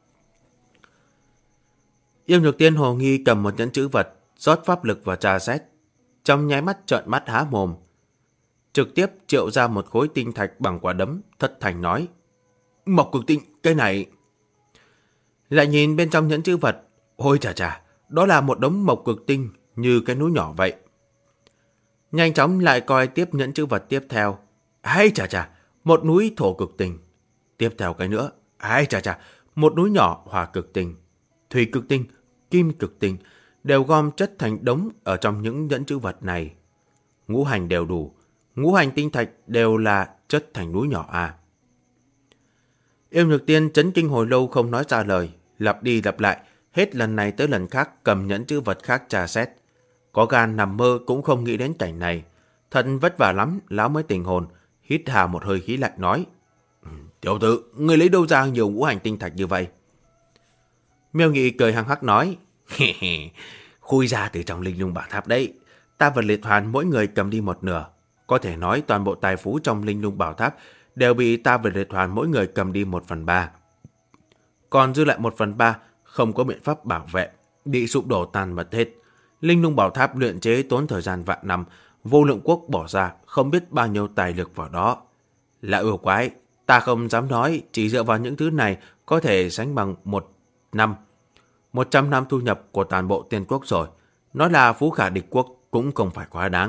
Yêu Nhược Tiên hồ nghi cầm một nhẫn chữ vật, rót pháp lực vào trà xét. Trong nháy mắt trợn mắt há mồm. Trực tiếp triệu ra một khối tinh thạch bằng quả đấm, thất thành nói, Mộc Cực Tinh, cái này... Lại nhìn bên trong nhẫn chữ vật, ôi chà, đó là một đống mộc cực tinh như cái núi nhỏ vậy. Nhanh chóng lại coi tiếp nhẫn chữ vật tiếp theo. Ai chà, một núi thổ cực tinh. Tiếp theo cái nữa. Ai chà, một núi nhỏ hỏa cực tinh. Thủy cực tinh, kim cực tinh đều gom chất thành đống ở trong những nhẫn chữ vật này. Ngũ hành đều đủ. Ngũ hành tinh thạch đều là chất thành núi nhỏ à. Yêu Nhược Tiên chấn kinh hồi lâu không nói ra lời, lặp đi lặp lại, hết lần này tới lần khác cầm nhẫn chữ vật khác tra xét. Có gan nằm mơ cũng không nghĩ đến cảnh này. Thật vất vả lắm, lão mới tỉnh hồn, hít hà một hơi khí lạnh nói, Tiểu tử, người lấy đâu ra nhiều ngũ hành tinh thạch như vậy? Miêu Nghị cười hăng hắc nói, khui ra từ trong Linh Lung Bảo Tháp đấy. Ta và Liệt Hoàn mỗi người cầm đi một nửa. Có thể nói toàn bộ tài phú trong Linh Lung Bảo Tháp đều bị ta và Liệt Hoàn mỗi người cầm đi 1/3. Còn dư lại 1/3 không có biện pháp bảo vệ, bị sụp đổ tàn mất hết. Linh Lung Bảo Tháp luyện chế tốn thời gian vạn năm, Vô Lượng Quốc bỏ ra không biết bao nhiêu tài lực vào đó. Lão yêu quái, ta không dám nói chỉ dựa vào những thứ này có thể sánh bằng 100 năm thu nhập của toàn bộ Tiên Quốc rồi. Nói là phú khả địch quốc cũng không phải quá đáng.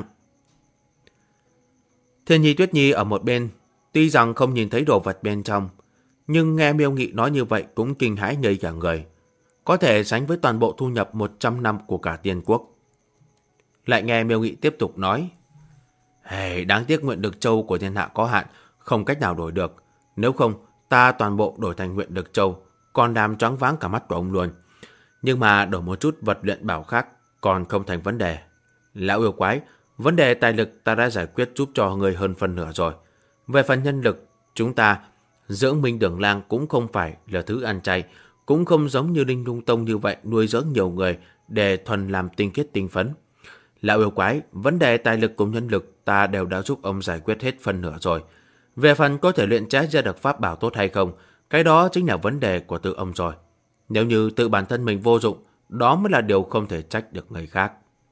Thiên Nhi Tuyết Nhi ở một bên, tuy rằng không nhìn thấy đồ vật bên trong, nhưng nghe Miêu Nghị nói như vậy cũng kinh hãi ngây cả người. Có thể sánh với toàn bộ thu nhập 100 năm của cả Tiên Quốc. Lại nghe Miêu Nghị tiếp tục nói, đáng tiếc nguyện lực châu của thiên hạ có hạn, không cách nào đổi được. Nếu không, ta toàn bộ đổi thành nguyện lực châu, còn làm choáng váng cả mắt của ông luôn. Nhưng mà đổi một chút vật luyện bảo khác còn không thành vấn đề. Lão yêu quái, vấn đề tài lực ta đã giải quyết giúp cho người hơn phần nửa rồi. Về phần nhân lực, chúng ta dưỡng Minh Đường Lang cũng không phải là thứ ăn chay, cũng không giống như Linh Lung Tông như vậy nuôi dưỡng nhiều người để thuần làm tinh khiết tinh phấn. Lão yêu quái, vấn đề tài lực cùng nhân lực ta đều đã giúp ông giải quyết hết phần nửa rồi. Về phần có thể luyện chế ra được pháp bảo tốt hay không, cái đó chính là vấn đề của tự ông rồi. Nếu như tự bản thân mình vô dụng, đó mới là điều không thể trách được người khác.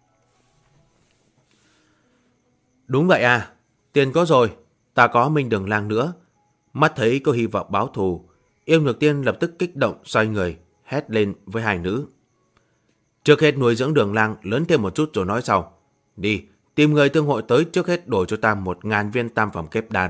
Đúng vậy à, tiền có rồi, ta có Minh Đường Lang nữa. Mắt thấy có hy vọng báo thù, Yêu Nhược Tiên lập tức kích động xoay người, hét lên với hai nữ. Trước hết nuôi dưỡng Đường Lang lớn thêm một chút rồi nói sau. Đi, tìm người thương hội tới trước hết đổi cho ta 1000 viên tam phẩm kép đan.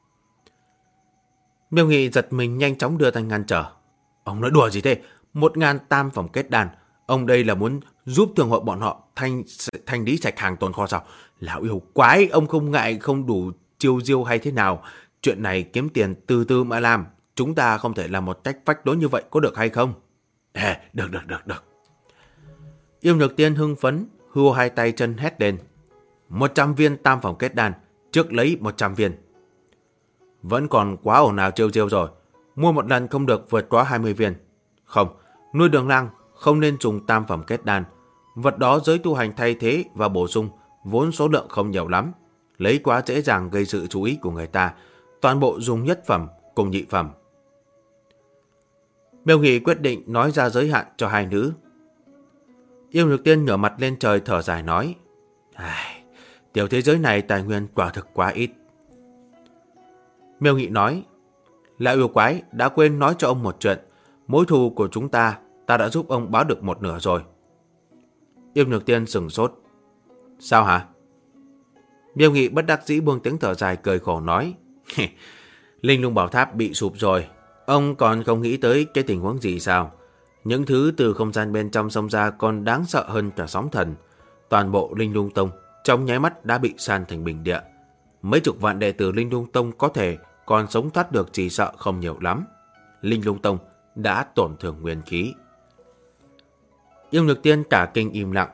Miêu Nghị giật mình nhanh chóng đưa tay ngăn trở. Ông nói đùa gì thế? 1000 tam phẩm kết đan. Ông đây là muốn giúp thương hội bọn họ thanh lý sạch hàng tồn kho sao? Lão yêu quái, ông không ngại không đủ chiêu diêu hay thế nào? Chuyện này kiếm tiền từ từ mà làm. Chúng ta không thể làm một cách phách lối như vậy, có được hay không? Được. Yêu Nhược Tiên hưng phấn, hùa hai tay chân hét lên. 100 viên tam phẩm kết đan, trước lấy 100 viên. Vẫn còn quá ồn ào trêu trêu rồi. Mua một lần không được vượt quá 20 viên. Không, nuôi đường lang không nên dùng tam phẩm kết đan. Vật đó giới tu hành thay thế và bổ sung, vốn số lượng không nhiều lắm. Lấy quá dễ dàng gây sự chú ý của người ta. Toàn bộ dùng nhất phẩm cùng nhị phẩm. Miêu Nghị quyết định nói ra giới hạn cho hai nữ. Yêu Nhược Tiên ngửa mặt lên trời thở dài nói: tiểu thế giới này tài nguyên quả thực quá ít. Miêu Nghị nói: Lão yêu quái đã quên nói cho ông một chuyện. Mối thù của chúng ta đã giúp ông báo được một nửa rồi. Yêu Nhược Tiên sửng sốt. Sao hả? Miêu Nghị bất đắc dĩ buông tiếng thở dài cười khổ nói: Linh Lung Bảo Tháp bị sụp rồi. Ông còn không nghĩ tới cái tình huống gì sao? Những thứ từ không gian bên trong xông ra còn đáng sợ hơn cả sóng thần. Toàn bộ Linh Lung Tông trong nháy mắt đã bị san thành bình địa. Mấy chục vạn đệ tử Linh Lung Tông có thể còn sống thoát được chỉ sợ không nhiều lắm. Linh Lung Tông đã tổn thương nguyên khí. Yêu Nhược Tiên cả kinh im lặng.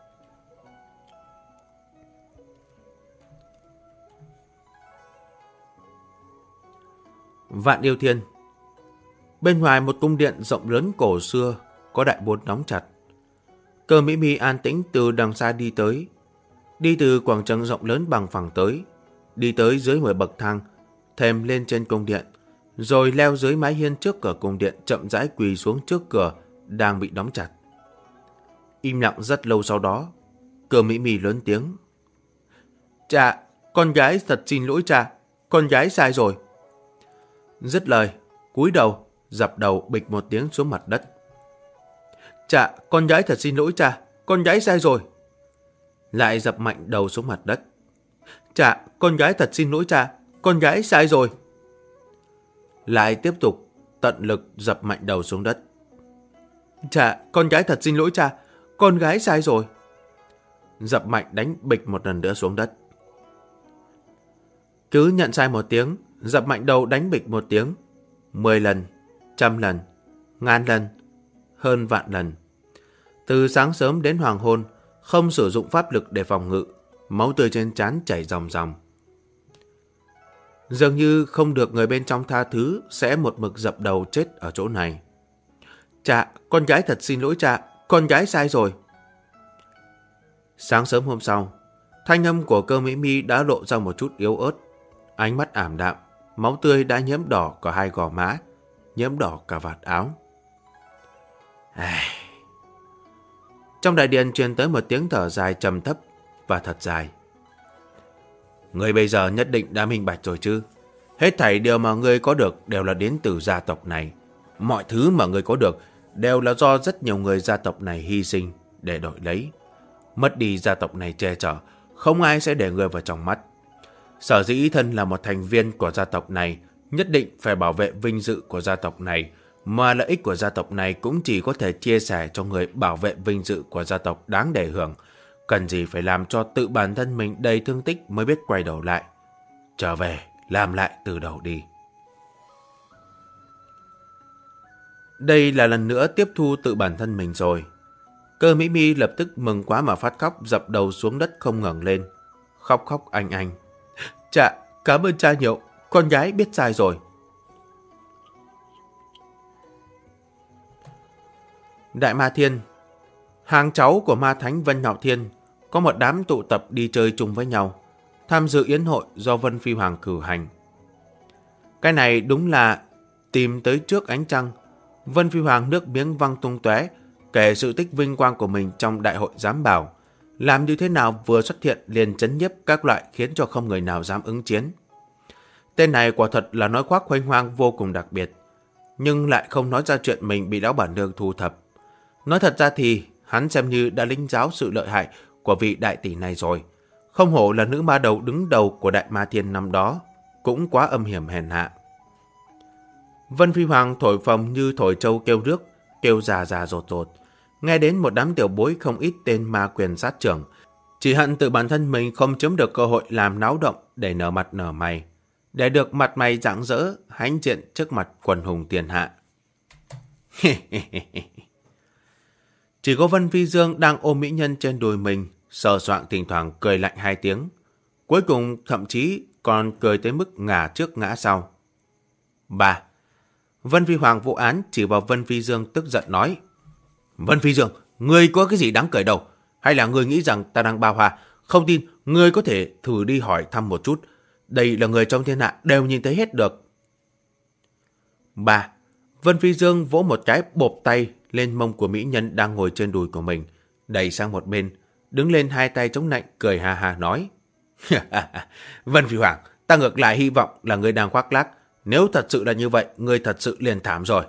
Vạn Yêu Thiên. Bên ngoài một cung điện rộng lớn cổ xưa, có đại môn đóng chặt. Cơ Mỹ Mi an tĩnh từ đằng xa đi tới. Đi từ quảng trường rộng lớn bằng phẳng tới. Đi tới dưới 10 bậc thang, thềm lên trên cung điện. Rồi leo dưới mái hiên trước cửa cung điện, chậm rãi quỳ xuống trước cửa đang bị đóng chặt. Im lặng rất lâu sau đó, Cơ Mỹ Mi lớn tiếng: Cha, con gái thật xin lỗi cha. Con gái sai rồi. Dứt lời, cúi đầu, dập đầu bịch một tiếng xuống mặt đất. Cha, con gái thật xin lỗi cha. Con gái sai rồi. Lại dập mạnh đầu xuống mặt đất. Cha, con gái thật xin lỗi cha. Con gái sai rồi. Lại tiếp tục tận lực dập mạnh đầu xuống đất. Cha, con gái thật xin lỗi cha. Con gái sai rồi. Dập mạnh đánh bịch một lần nữa xuống đất. Cứ nhận sai một tiếng, dập mạnh đầu đánh bịch một tiếng. 10 lần, 100 lần, 1000 lần, hơn vạn lần. Từ sáng sớm đến hoàng hôn, không sử dụng pháp lực để phòng ngự, máu tươi trên trán chảy ròng ròng. Dường như không được người bên trong tha thứ, sẽ một mực dập đầu chết ở chỗ này. Cha, con gái thật xin lỗi cha. Con gái sai rồi. Sáng sớm hôm sau, thanh âm của Cơ Mỹ Mi đã lộ ra một chút yếu ớt. Ánh mắt ảm đạm, máu tươi đã nhiễm đỏ cả hai gò má, nhiễm đỏ cả vạt áo. Trong đại điện truyền tới một tiếng thở dài trầm thấp và thật dài. Người bây giờ nhất định đã minh bạch rồi chứ. Hết thảy điều mà ngươi có được đều là đến từ gia tộc này. Mọi thứ mà ngươi có được đều là do rất nhiều người gia tộc này hy sinh để đổi lấy. Mất đi gia tộc này che chở, không ai sẽ để ngươi vào trong mắt. Sở dĩ thân là một thành viên của gia tộc này, nhất định phải bảo vệ vinh dự của gia tộc này, mà lợi ích của gia tộc này cũng chỉ có thể chia sẻ cho người bảo vệ vinh dự của gia tộc đáng để hưởng. Cần gì phải làm cho tự bản thân mình đầy thương tích mới biết quay đầu lại. Trở về, làm lại từ đầu đi. Đây là lần nữa tiếp thu tự bản thân mình rồi. Cơ Mỹ Mi lập tức mừng quá mà phát khóc, dập đầu xuống đất không ngẩng lên. Khóc khóc anh anh. Cha, cảm ơn cha nhiều. Con gái biết sai rồi. Đại Ma Thiên. Hàng cháu của ma thánh Vân Ngạo Thiên có một đám tụ tập đi chơi chung với nhau, tham dự yến hội do Vân Phi Hoàng cử hành. Cái này đúng là tìm tới trước ánh trăng. Vân Phi Hoàng nước miếng văng tung tóe, kể sự tích vinh quang của mình trong đại hội giám bảo. Làm như thế nào vừa xuất hiện liền chấn nhiếp các loại, khiến cho không người nào dám ứng chiến. Tên này quả thật là nói khoác huênh hoang vô cùng đặc biệt, nhưng lại không nói ra chuyện mình bị lão bản nương thu thập. Nói thật ra thì hắn xem như đã lĩnh giáo sự lợi hại của vị đại tỷ này rồi. Không hổ là nữ ma đầu đứng đầu của Đại Ma Thiên năm đó, cũng quá âm hiểm hèn hạ. Vân Phi Hoàng thổi phồng như thổi trâu kêu rước, kêu già già rột rột. Nghe đến một đám tiểu bối không ít tên ma quyền sát trưởng, chỉ hận tự bản thân mình không chiếm được cơ hội làm náo động để nở mặt nở mày, để được mặt mày rạng rỡ hãnh diện trước mặt quần hùng tiền hạ. Chỉ có Vân Phi Dương đang ôm mỹ nhân trên đùi mình, sờ soạng thỉnh thoảng cười lạnh hai tiếng. Cuối cùng thậm chí còn cười tới mức ngả trước ngã sau. 3. Vân Phi Hoàng vụ án chỉ vào Vân Phi Dương tức giận nói: Vân Phi Dương, ngươi có cái gì đáng cười đâu? Hay là ngươi nghĩ rằng ta đang bao hòa? Không tin, ngươi có thể thử đi hỏi thăm một chút. Đây là người trong thiên hạ đều nhìn thấy hết được. 3. Vân Phi Dương vỗ một cái bộp tay lên mông của mỹ nhân đang ngồi trên đùi của mình, đẩy sang một bên, đứng lên hai tay chống nạnh cười ha ha nói: Vân Phi Hoàng, ta ngược lại hy vọng là ngươi đang khoác lác. Nếu thật sự là như vậy, ngươi thật sự liền thảm rồi.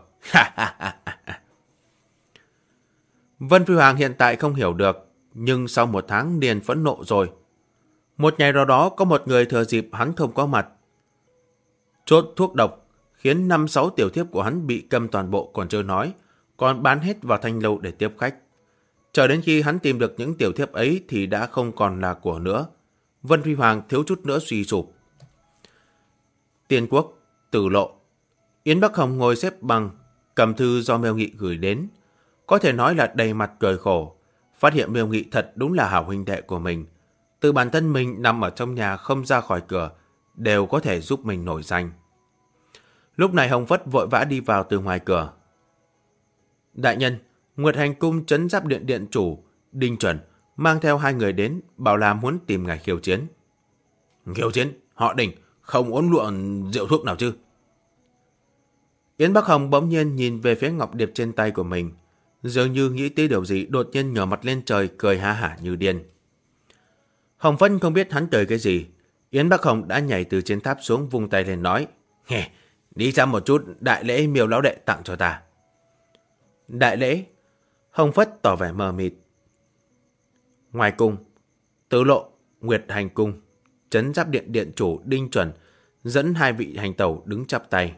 Vân Phi Hoàng hiện tại không hiểu được, nhưng sau một tháng liền phẫn nộ rồi. Một ngày nào đó có một người thừa dịp hắn không có mặt, chốt thuốc độc, khiến 5-6 tiểu thiếp của hắn bị câm toàn bộ còn chưa nói, còn bán hết vào thanh lâu để tiếp khách. Chờ đến khi hắn tìm được những tiểu thiếp ấy thì đã không còn là của nữa. Vân Phi Hoàng thiếu chút nữa suy sụp. Tiên Quốc, Tử Lộ. Yến Bắc Hồng ngồi xếp bằng, cầm thư do Miêu Nghị gửi đến. Có thể nói là đầy mặt cười khổ, phát hiện Miêu Nghị thật đúng là hảo huynh đệ của mình. Từ bản thân mình nằm ở trong nhà không ra khỏi cửa, đều có thể giúp mình nổi danh. Lúc này Hồng Phất vội vã đi vào từ ngoài cửa. Đại nhân, Nguyệt Hành Cung trấn Giáp Điện điện chủ Đinh Chuẩn mang theo 2 người đến, bảo là muốn tìm ngài khiêu chiến. Khiêu chiến? Họ Đinh, không uống luộn rượu thuốc nào chứ? Yến Bắc Hồng bỗng nhiên nhìn về phía ngọc điệp trên tay của mình, dường như nghĩ tới điều gì, đột nhiên ngửa mặt lên trời cười ha hả như điên. Hồng Phất không biết hắn cười cái gì. Yến Bắc Hồng đã nhảy từ trên tháp xuống, vung tay lên nói: Đi ra một chút đại lễ Miêu lão đệ tặng cho ta. Đại lễ? Hồng Phất tỏ vẻ mờ mịt. Ngoài cung, Tử Lộ, Nguyệt Hành Cung, trấn Giáp Điện điện chủ Đinh Chuẩn dẫn 2 vị hành tẩu đứng chắp tay.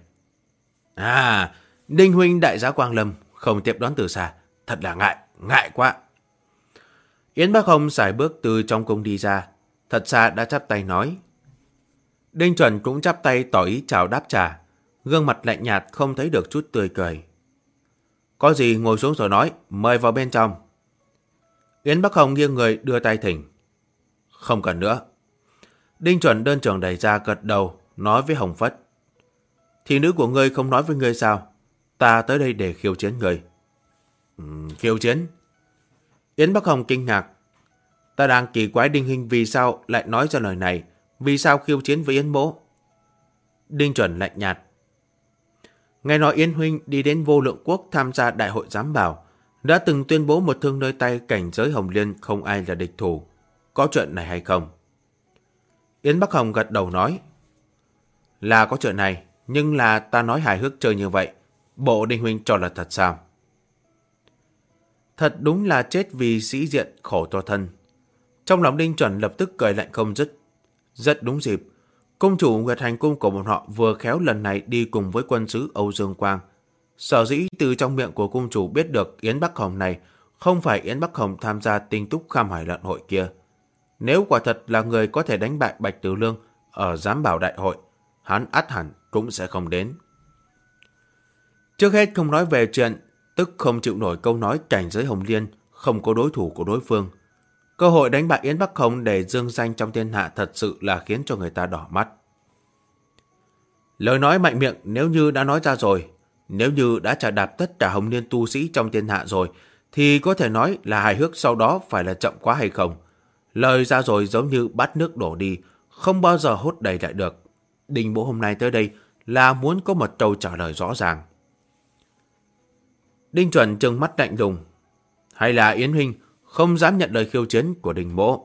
Đinh huynh đại giá quang lâm, không tiếp đón từ xa, thật là ngại quá. Yến Bắc Hồng sải bước từ trong cung đi ra, thật xa đã chắp tay nói. Đinh Chuẩn cũng chắp tay tỏ ý chào đáp trả, gương mặt lạnh nhạt không thấy được chút tươi cười. Có gì ngồi xuống rồi nói, mời vào bên trong. Yến Bắc Hồng nghiêng người đưa tay thỉnh. Không cần nữa. Đinh Chuẩn đơn trưởng đẩy ra gật đầu, nói với Hồng Phất. Thị nữ của ngươi không nói với ngươi sao? Ta tới đây để khiêu chiến ngươi. Khiêu chiến? Yến Bắc Hồng kinh ngạc. Ta đang kỳ quái Đinh huynh vì sao lại nói ra lời này, vì sao khiêu chiến với Yến mỗ? Đinh Chuẩn lạnh nhạt. Nghe nói Yến huynh đi đến Vô Lượng Quốc tham gia đại hội giám bảo, đã từng tuyên bố một thương nơi tay cảnh giới Hồng Liên không ai là địch thủ. Có chuyện này hay không? Yến Bắc Hồng gật đầu nói. Là có chuyện này, nhưng là ta nói hài hước chơi như vậy, bộ Đinh huynh cho là thật sao? Thật đúng là chết vì sĩ diện khổ cho thân. Trong lòng Đinh Chuẩn lập tức cười lạnh không dứt. Rất đúng dịp, cung chủ Nguyệt Hành Cung của bọn họ vừa khéo lần này đi cùng với quân sứ Âu Dương Quang. Sở dĩ từ trong miệng của cung chủ biết được Yến Bắc Hồng này không phải Yến Bắc Hồng tham gia Tinh Túc Kham Hải Lận hội kia. Nếu quả thật là người có thể đánh bại Bạch Tử Lương ở giám bảo đại hội, hắn ắt hẳn cũng sẽ không đến. Trước hết không nói về chuyện tức không chịu nổi câu nói cảnh giới Hồng Liên không có đối thủ của đối phương. Cơ hội đánh bại Yến Bắc Hồng để dương danh trong thiên hạ thật sự là khiến cho người ta đỏ mắt. Lời nói mạnh miệng nếu như đã nói ra rồi, nếu như đã trả đạp tất cả Hồng Liên tu sĩ trong thiên hạ rồi, thì có thể nói là hài hước sau đó phải là chậm quá hay không. Lời ra rồi giống như bát nước đổ đi, không bao giờ hốt đầy lại được. Đinh Mỗ hôm nay tới đây là muốn có một câu trả lời rõ ràng. Đinh Chuẩn trừng mắt lạnh lùng. Hay là Yến huynh không dám nhận lời khiêu chiến của Đinh Mỗ?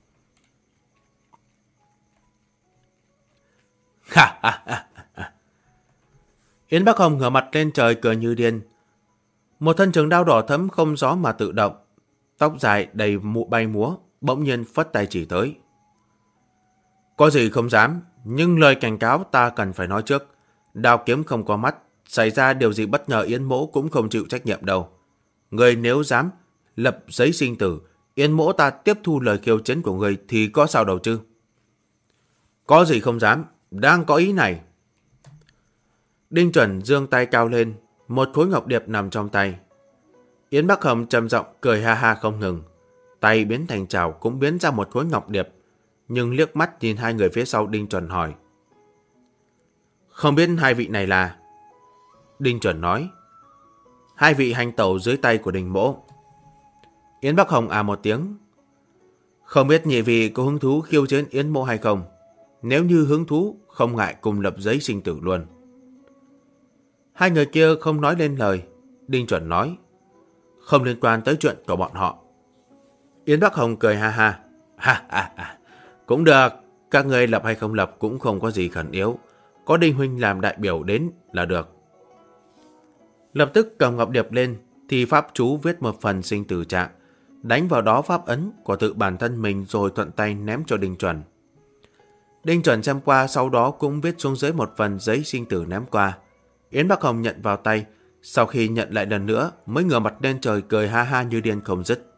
Yến Bắc Hồng ngửa mặt lên trời cười như điên. Một thân trường đao đỏ thẫm không gió mà tự động, tóc dài đầy mụ bay múa, bỗng nhiên phất tay chỉ tới. Có gì không dám, nhưng lời cảnh cáo ta cần phải nói trước. Đao kiếm không có mắt, xảy ra điều gì bất ngờ Yến Mỗ cũng không chịu trách nhiệm đâu. Người nếu dám lập giấy sinh tử, Yến Mỗ ta tiếp thu lời khiêu chiến của người thì có sao đâu chứ? Có gì không dám, đang có ý này. Đinh Chuẩn giương tay cao lên, một khối ngọc điệp nằm trong tay. Yến Bắc Hồng trầm giọng cười ha ha không ngừng, tay biến thành chảo cũng biến ra một khối ngọc điệp. nhưng liếc mắt nhìn hai người phía sau Đinh Chuẩn hỏi. Không biết hai vị này là? Đinh Chuẩn nói. Hai vị hành tẩu dưới tay của Đinh Mỗ. Yến Bắc Hồng à một tiếng. Không biết nhị vị có hứng thú khiêu chiến Yến Mỗ hay không? Nếu như hứng thú, không ngại cùng lập giấy sinh tử luôn. Hai người kia không nói lên lời. Đinh Chuẩn nói. Không liên quan tới chuyện của bọn họ. Yến Bắc Hồng cười ha ha. Ha ha ha. Cũng được. Các người lập hay không lập cũng không có gì khẩn yếu. Có Đinh Huynh làm đại biểu đến là được. Lập tức cầm ngọc điệp lên thì pháp chú viết một phần sinh tử trạng, đánh vào đó pháp ấn của tự bản thân mình rồi thuận tay ném cho Đinh Chuẩn. Đinh Chuẩn xem qua, sau đó cũng viết xuống dưới một phần giấy sinh tử ném qua. Yến Bắc Hồng nhận vào tay, sau khi nhận lại lần nữa mới ngửa mặt lên trời cười ha ha như điên không dứt.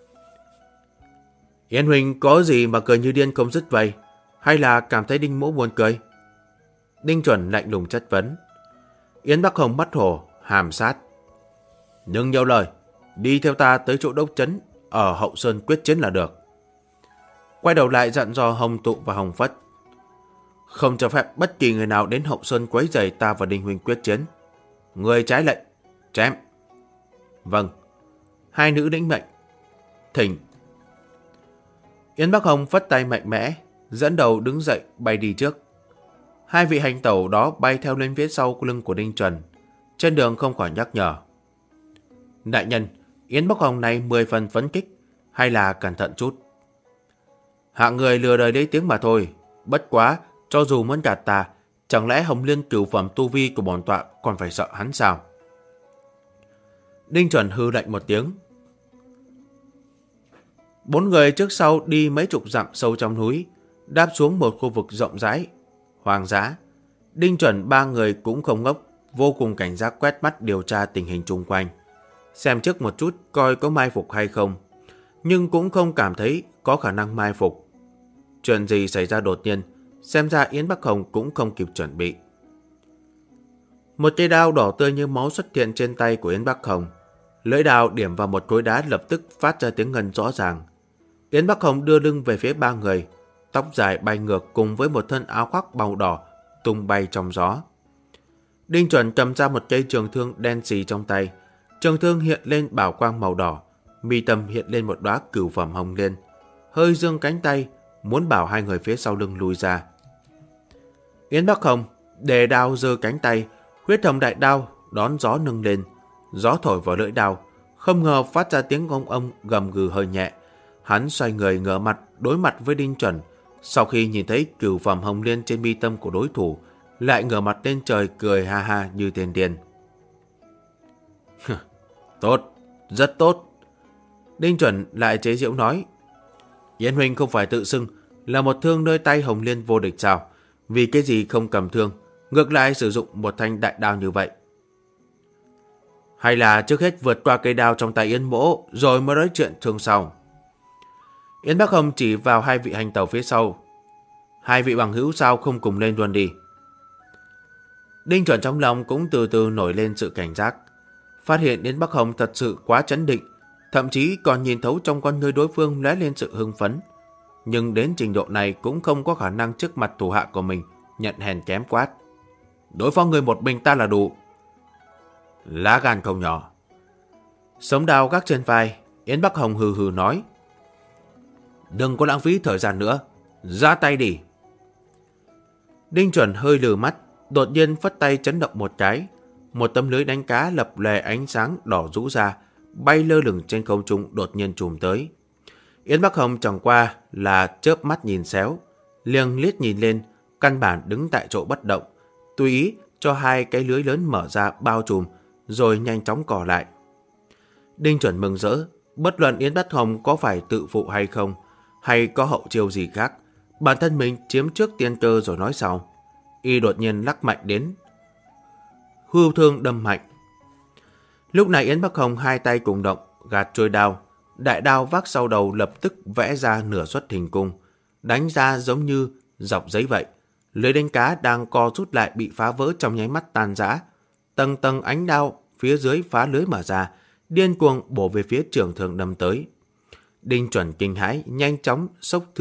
Yến Huynh có gì mà cười như điên không dứt vậy? Hay là cảm thấy Đinh Mỗ buồn cười? Đinh Chuẩn lạnh lùng chất vấn. Yến Bắc Hồng mắt hổ, hàm sát. Đừng nhiều lời, đi theo ta tới chỗ đốc trấn ở Hậu Sơn quyết chiến là được. Quay đầu lại dặn dò Hồng Tụ và Hồng Phất. Không cho phép bất kỳ người nào đến Hậu Sơn quấy rầy ta và Đinh Huynh quyết chiến. Người trái lệnh, chém. Vâng. Hai nữ lĩnh mệnh. Thỉnh. Yến Bắc Hồng phất tay mạnh mẽ, dẫn đầu đứng dậy bay đi trước. Hai vị hành tẩu đó bay theo lên phía sau lưng của Đinh Chuẩn. Trên đường không khỏi nhắc nhở. Đại nhân, Yến Bắc Hồng này 10 phần phấn kích, hay là cẩn thận chút. Hạng người lừa đời lấy tiếng mà thôi. Bất quá, cho dù muốn gạt ta, chẳng lẽ Hồng Liên cửu phẩm tu vi của bổn tọa còn phải sợ hắn sao? Đinh Chuẩn hư lạnh một tiếng. 4 người trước sau đi mấy chục dặm sâu trong núi, đáp xuống một khu vực rộng rãi, hoang dã. Đinh Chuẩn 3 người cũng không ngốc, vô cùng cảnh giác quét mắt điều tra tình hình chung quanh. Xem trước một chút coi có mai phục hay không, nhưng cũng không cảm thấy có khả năng mai phục. Chuyện gì xảy ra đột nhiên, xem ra Yến Bắc Hồng cũng không kịp chuẩn bị. Một cây đao đỏ tươi như máu xuất hiện trên tay của Yến Bắc Hồng. Lưỡi đao điểm vào một khối đá lập tức phát ra tiếng ngân rõ ràng. Yến Bắc Hồng đưa lưng về phía 3 người, tóc dài bay ngược cùng với một thân áo khoác màu đỏ tung bay trong gió. Đinh Chuẩn cầm ra một cây trường thương đen xì trong tay. Trường thương hiện lên bảo quang màu đỏ, mi tâm hiện lên một đóa cửu phẩm hồng liên, hơi giương cánh tay muốn bảo hai người phía sau lưng lùi ra. Yến Bắc Hồng đề đao giơ cánh tay, huyết hồng đại đao đón gió nâng lên, gió thổi vào lưỡi đao, không ngờ phát ra tiếng ông gầm gừ hơi nhẹ. Hắn xoay người ngửa mặt đối mặt với Đinh Chuẩn, sau khi nhìn thấy cửu phẩm hồng liên trên mi tâm của đối thủ, lại ngửa mặt lên trời cười ha ha như tiên điên. Tốt, rất tốt. Đinh Chuẩn lại chế giễu nói. Yến Huynh không phải tự xưng là một thương nơi tay hồng liên vô địch sao? Vì cái gì không cầm thương, ngược lại sử dụng một thanh đại đao như vậy? Hay là trước hết vượt qua cây đao trong tay Yến Mỗ rồi mới nói chuyện thương sau? Yến Bắc Hồng chỉ vào hai vị hành tẩu phía sau. Hai vị bằng hữu sao không cùng lên luôn đi? Đinh Chuẩn trong lòng cũng từ từ nổi lên sự cảnh giác. Phát hiện Yến Bắc Hồng thật sự quá trấn định, thậm chí còn nhìn thấu trong con ngươi đối phương lóe lên sự hưng phấn. Nhưng đến trình độ này cũng không có khả năng trước mặt thủ hạ của mình nhận hèn kém quát. Đối phó người một mình ta là đủ. Lá gan không nhỏ. Sống đao gác trên vai, Yến Bắc Hồng hừ hừ nói. Đừng có lãng phí thời gian nữa, ra tay đi. Đinh Chuẩn hơi lừ mắt, đột nhiên phất tay chấn động một cái. Một tấm lưới đánh cá lập lòe ánh sáng đỏ rũ ra, bay lơ lửng trên không trung đột nhiên trùm tới. Yến Bắc Hồng chẳng qua là chớp mắt nhìn xéo, liền liếc nhìn lên, căn bản đứng tại chỗ bất động, tùy ý cho hai cái lưới lớn mở ra bao trùm, rồi nhanh chóng cò lại. Đinh Chuẩn mừng rỡ, bất luận Yến Bắc Hồng có phải tự phụ hay không, hay có hậu chiêu gì khác, bản thân mình chiếm trước tiên cơ rồi nói sau. Y đột nhiên lắc mạnh đến, hưu thương đâm mạnh. Lúc này Yến Bắc Hồng hai tay cùng động, gạt trôi đao, đại đao vác sau đầu lập tức vẽ ra nửa xuất hình cung, đánh ra giống như dọc giấy vậy. Lưới đánh cá đang co rút lại bị phá vỡ trong nháy mắt tan rã. Tầng tầng ánh đao phía dưới phá lưới mở ra, điên cuồng bổ về phía trường thương đâm tới. Đinh Chuẩn kinh hãi, nhanh chóng xốc thương,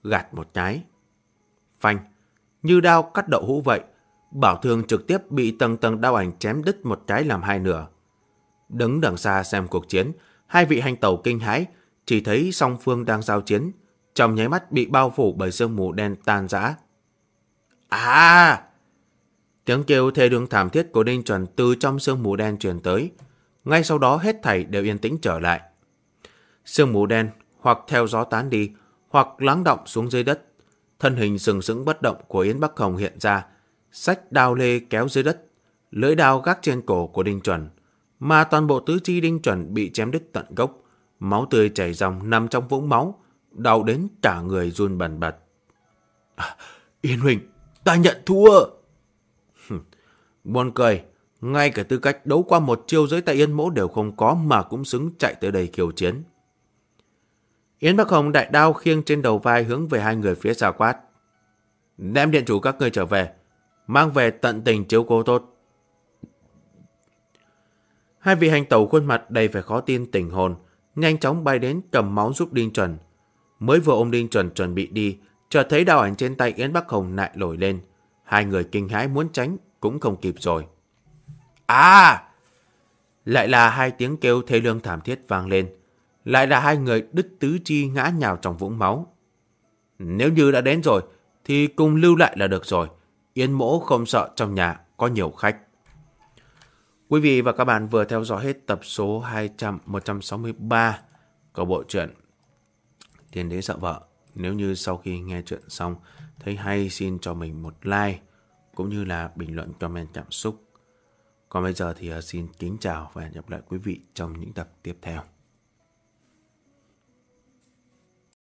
gạt một cái. Phanh, như đao cắt đậu hũ vậy, Bảo Thương trực tiếp bị tầng tầng đao ảnh chém đứt một cái làm hai nửa. Đứng đằng xa xem cuộc chiến, hai vị hành tẩu kinh hãi, chỉ thấy song phương đang giao chiến, trong nháy mắt bị bao phủ bởi sương mù đen tan rã. À! Tiếng kêu thê lương thảm thiết của Đinh Chuẩn từ trong sương mù đen truyền tới. Ngay sau đó hết thảy đều yên tĩnh trở lại. Sương mù đen hoặc theo gió tán đi, hoặc lắng đọng xuống dưới đất. Thân hình sừng sững bất động của Yến Bắc Hồng hiện ra, xách đao lê kéo dưới đất, lưỡi đao gác trên cổ của Đinh Chuẩn, mà toàn bộ tứ chi Đinh Chuẩn bị chém đứt tận gốc, máu tươi chảy ròng nằm trong vũng máu, đau đến cả người run bần bật. Yên huynh, ta nhận thua. Buồn cười, ngay cả tư cách đấu qua một chiêu dưới tay Yên Mỗ đều không có mà cũng xứng chạy tới đây khiêu chiến. Yến Bắc Hồng đại đao khiêng trên đầu vai hướng về hai người phía sau quát. Đem điện chủ các ngươi trở về, mang về tận tình chiếu cố tốt. Hai vị hành tẩu khuôn mặt đầy vẻ khó tin tỉnh hồn, nhanh chóng bay đến cầm máu giúp Đinh Chuẩn. Mới vừa ôm Đinh Chuẩn chuẩn bị đi, chợt thấy đao ảnh trên tay Yến Bắc Hồng lại nổi lên. Hai người kinh hãi muốn tránh cũng không kịp rồi. À! Lại là hai tiếng kêu thê lương thảm thiết vang lên. Lại là hai người đứt tứ chi ngã nhào trong vũng máu. Nếu như đã đến rồi thì cùng lưu lại là được rồi. Yến Mỗ không sợ trong nhà có nhiều khách. Quý vị và các bạn vừa theo dõi hết tập số 163 của bộ truyện Tiên Đế Sợ Vợ. Nếu như sau khi nghe chuyện xong thấy hay, xin cho mình một like cũng như là bình luận comment cảm xúc. Còn bây giờ thì xin kính chào và hẹn gặp lại quý vị trong những tập tiếp theo.